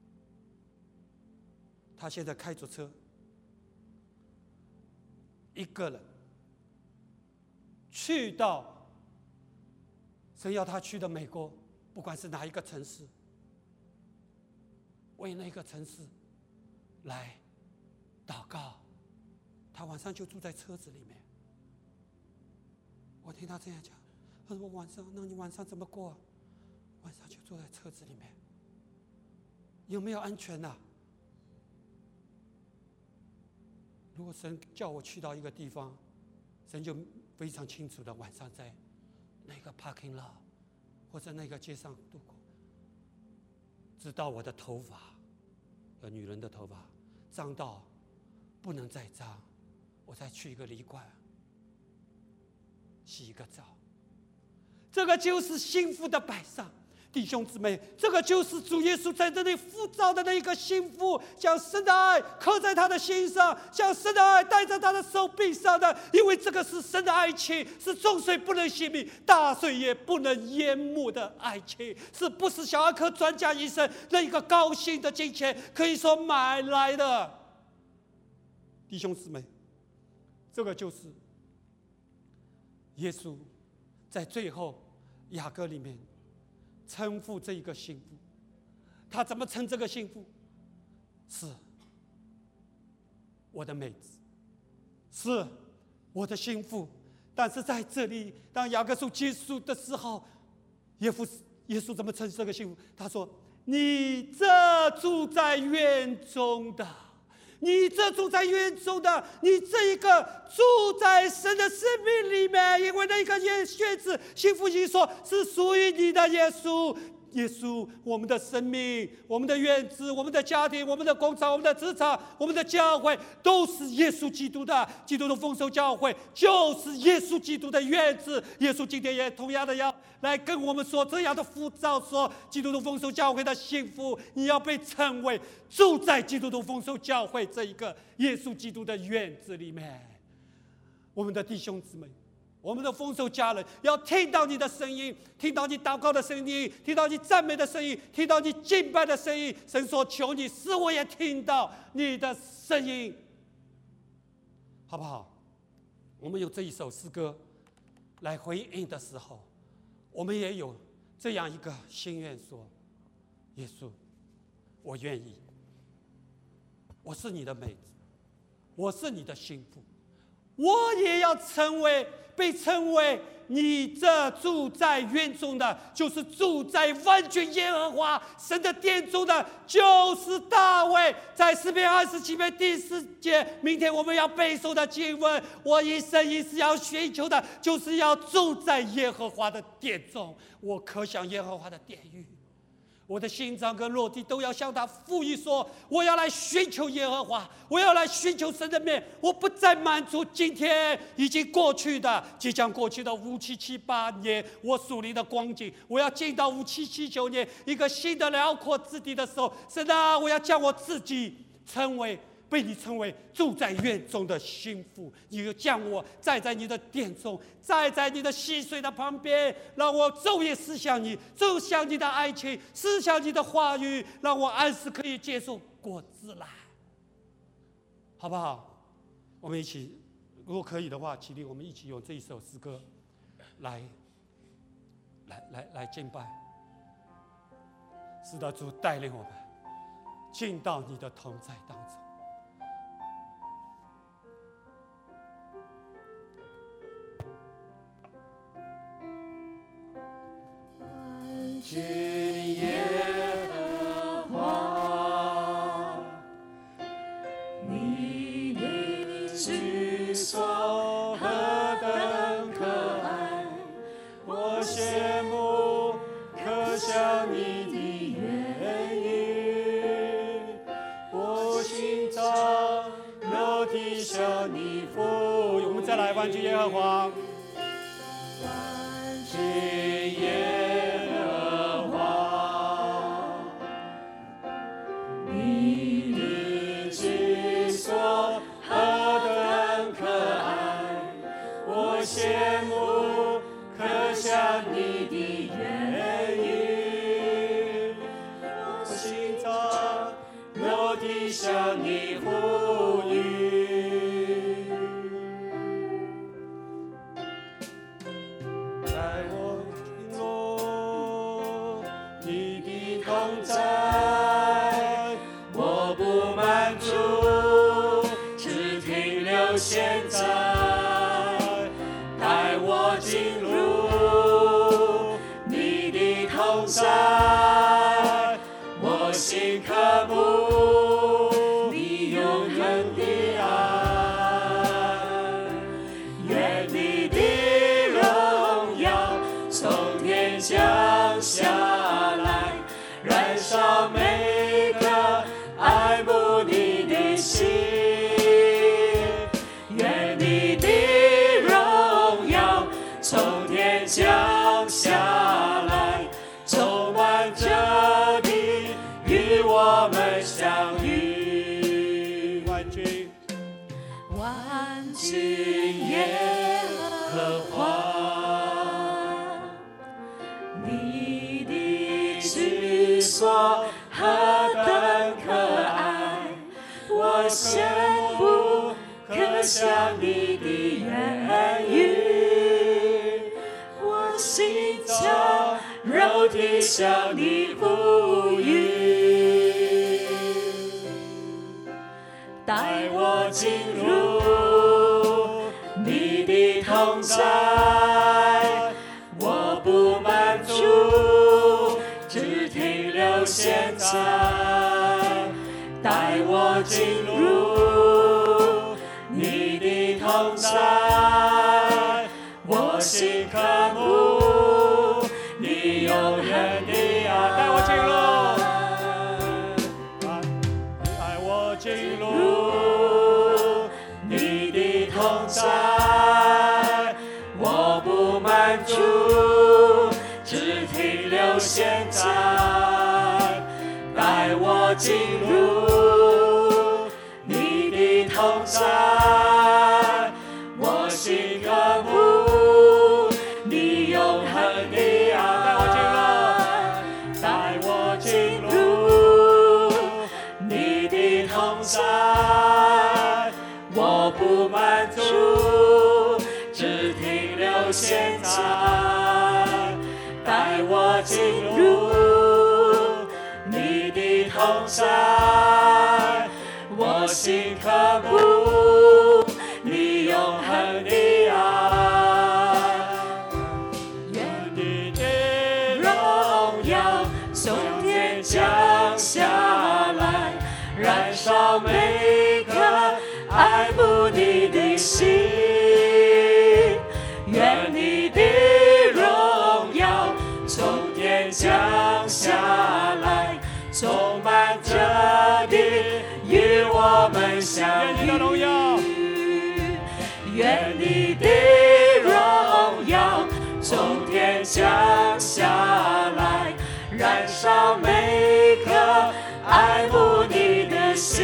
他现在开着车，一个人去到神要他去的美国，不管是哪一个城市，为那个城市来祷告。他晚上就住在车子里面。我听他这样讲，他说：“晚上，那你晚上怎么过啊？晚上就坐在车子里面，有没有安全啊？如果神叫我去到一个地方，神就非常清楚的晚上在那个 parking lot 或者那个街上度过，直到我的头发，女人的头发脏到不能再脏，我再去一个旅馆洗一个澡。这个就是幸福的摆上。弟兄姊妹，这个就是主耶稣在这里塑造的那一个幸福，将神的爱刻在他的心上，将神的爱带在他的手臂上的。因为这个是神的爱情，是众水不能熄灭，大水也不能淹没的爱情，是不是小儿科专家医生那一个高兴的金钱可以说买来的？弟兄姊妹，这个就是耶稣在最后雅歌里面称呼这一个幸福。他怎么称这个幸福？是我的妹子，是我的幸福。但是在这里，当雅歌书结束的时候，耶稣怎么称这个幸福？他说：“你这住在园中的，你这住在园中的，你这一个住在神的生命里面，因为那个选子幸福经说是属于你的耶稣。耶稣，我们的生命，我们的园子，我们的家庭，我们的工厂，我们的职场，我们的教会，都是耶稣基督的。基督的丰收教会就是耶稣基督的园子。耶稣今天也同样的要来跟我们说这样的呼召，说基督的丰收教会的幸福，你要被称为住在基督的丰收教会这一个耶稣基督的园子里面。我们的弟兄姊妹，我们的丰收家人要听到你的声音，听到你祷告的声音，听到你赞美的声音，听到你敬拜的声音。神说：“求你使我也听到你的声音，好不好？”我们有这一首诗歌来回应的时候，我们也有这样一个心愿说：“耶稣，我愿意，我是你的妹子，我是你的心腹，我也要被称为你这住在园中的，就是住在万军耶和华神的殿中的，就是大卫。在诗篇27篇第4节，明天我们要背诵的经文，我一生一世要寻求的，就是要住在耶和华的殿中。我可想耶和华的殿宇，我的心脏跟肉体都要向他呼吁说：我要来寻求耶和华，我要来寻求神的面。我不再满足今天已经过去的、即将过去的5778年我属灵的光景，我要进到5779年一个新的辽阔之地的时候，神啊，我要将我自己被你称为住在院中的心腹。你就将我站在你的殿中，站在你的溪水的旁边，让我昼夜思想你，思想你的爱情，思想你的话语，让我按时可以接受果子来，好不好？我们一起，如果可以的话，起立，我们一起用这一首诗歌来敬拜。是的，主带领我们进到你的同在当中。 君耶和华，你的之所心肠，肉体向你服务。我们再来，万军耶和华， 万军耶和华，你的居所何等可爱，我羡慕可想你的言语，我心肠肉体向你呼吁，在我心中你的同在，我不满足，只停留现在，带我进入你的同在，我心渴慕你永恒的爱，愿你的荣耀从天降下来，燃烧每个爱慕你的心，愿你的荣耀从天降下来，充满这地，与我们相遇。万军， 万军耶和华， 你的居所何等可爱，我羡慕可想你的言语，我心肠肉体向你呼吁，带我进入你的同在，我不满足，只停留现在，带我进入你的同在，我心渴慕你永远的爱，带我进入，带我进入你的同在，我不满足，只停留现在，带我进入你的同在，我心渴慕你永恒的爱，带我进入你的同在，我不满足，只停留现在，带我进入你的同在，我心渴慕你永恒的爱，愿你的荣耀从天降下来，燃烧每颗爱慕你的心，愿你的荣耀从天降下来，充满这地，与我们相遇。愿你的荣耀从天降下来，燃烧每颗爱慕你的心。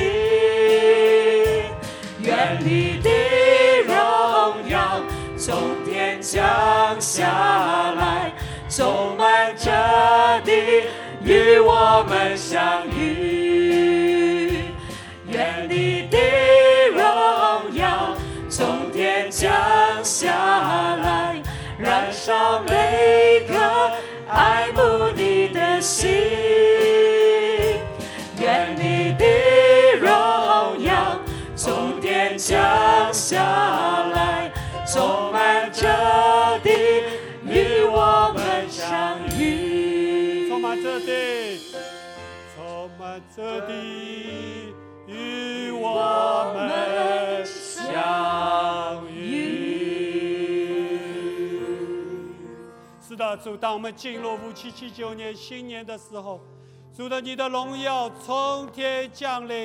愿你的荣耀从天降下来，充满这地，与我们相遇。愿你的荣耀从天降下来，燃烧每颗爱慕你的心。愿你的荣耀从天降下来，充满这地，与我们相遇。充满这地，充满这地，与我们相遇。是的，主，当我们进入5779年新年的时候，主的，你的荣耀从天降临，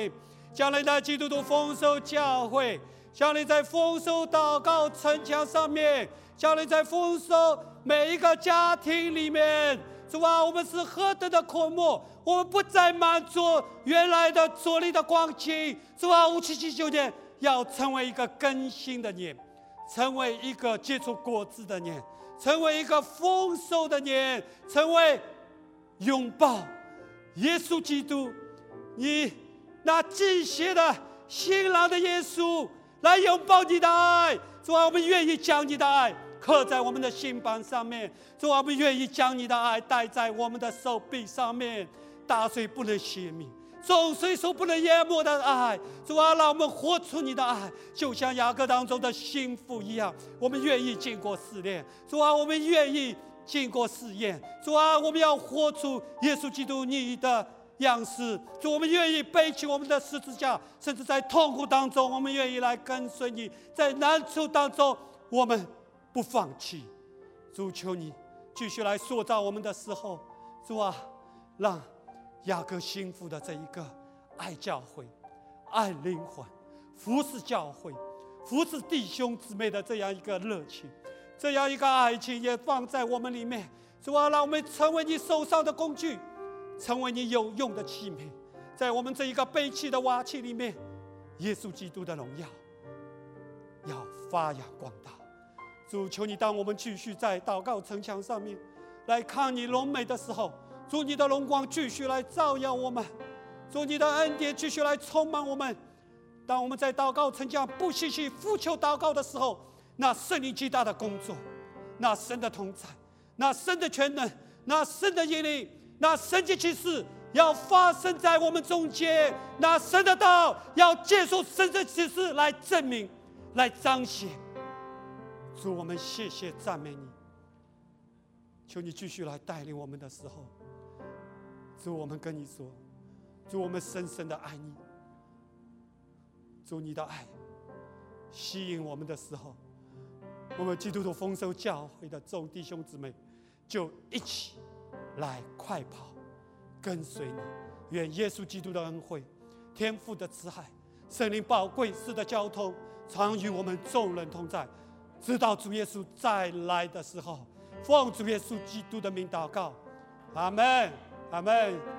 将来在基督徒丰收教会，将来在丰收祷告城墙上面，将来在丰收每一个家庭里面。主啊，我们是何等的渴慕，我们不再满足原来的昨日的光景。主啊，5779年要成为一个更新的年，成为一个结出果子的年，成为一个丰收的年，成为拥抱耶稣基督，你那祭血的新郎的耶稣来拥抱你的爱。主啊，我们愿意将你的爱刻在我们的心板上面。主啊，我们愿意将你的爱带在我们的手臂上面。大水不能熄灭，众水所不能淹没的爱。主啊，让我们活出你的爱，就像雅各当中的心腹一样。我们愿意经过试炼，主啊，我们愿意经过试验。主啊，我们要活出耶稣基督你的样式。主，我们愿意背起我们的十字架，甚至在痛苦当中，我们愿意来跟随你；在难处当中，我们不放弃。主，求你继续来塑造我们的时候，主啊，让雅各心腹的这一个爱教会、爱灵魂、服侍教会、服侍弟兄姊妹的这样一个热情，这样一个爱情也放在我们里面。主啊，让我们成为你手上的工具，成为你有用的器皿，在我们这一个背弃的瓦器里面，耶稣基督的荣耀要发扬光大。主，求你当我们继续在祷告城墙上面来看你荣美的时候，主，你的荣光继续来照耀我们，主，你的恩典继续来充满我们。当我们在祷告城墙不息息呼求祷告的时候，那圣灵极大的工作，那神的同在，那神的全能，那神的引领，那神迹奇事要发生在我们中间，那神的道要接受神的启示来证明，来彰显。主，我们谢谢赞美你，求你继续来带领我们的时候，主，我们跟你说，主，我们深深的爱你。主，你的爱吸引我们的时候，我们基督徒丰收教会的众弟兄姊妹就一起来快跑跟随你。愿耶稣基督的恩惠、天父的慈爱、圣灵宝贵式的交通常与我们众人同在，直到主耶稣再来的时候。奉主耶稣基督的名祷告，阿们，阿们。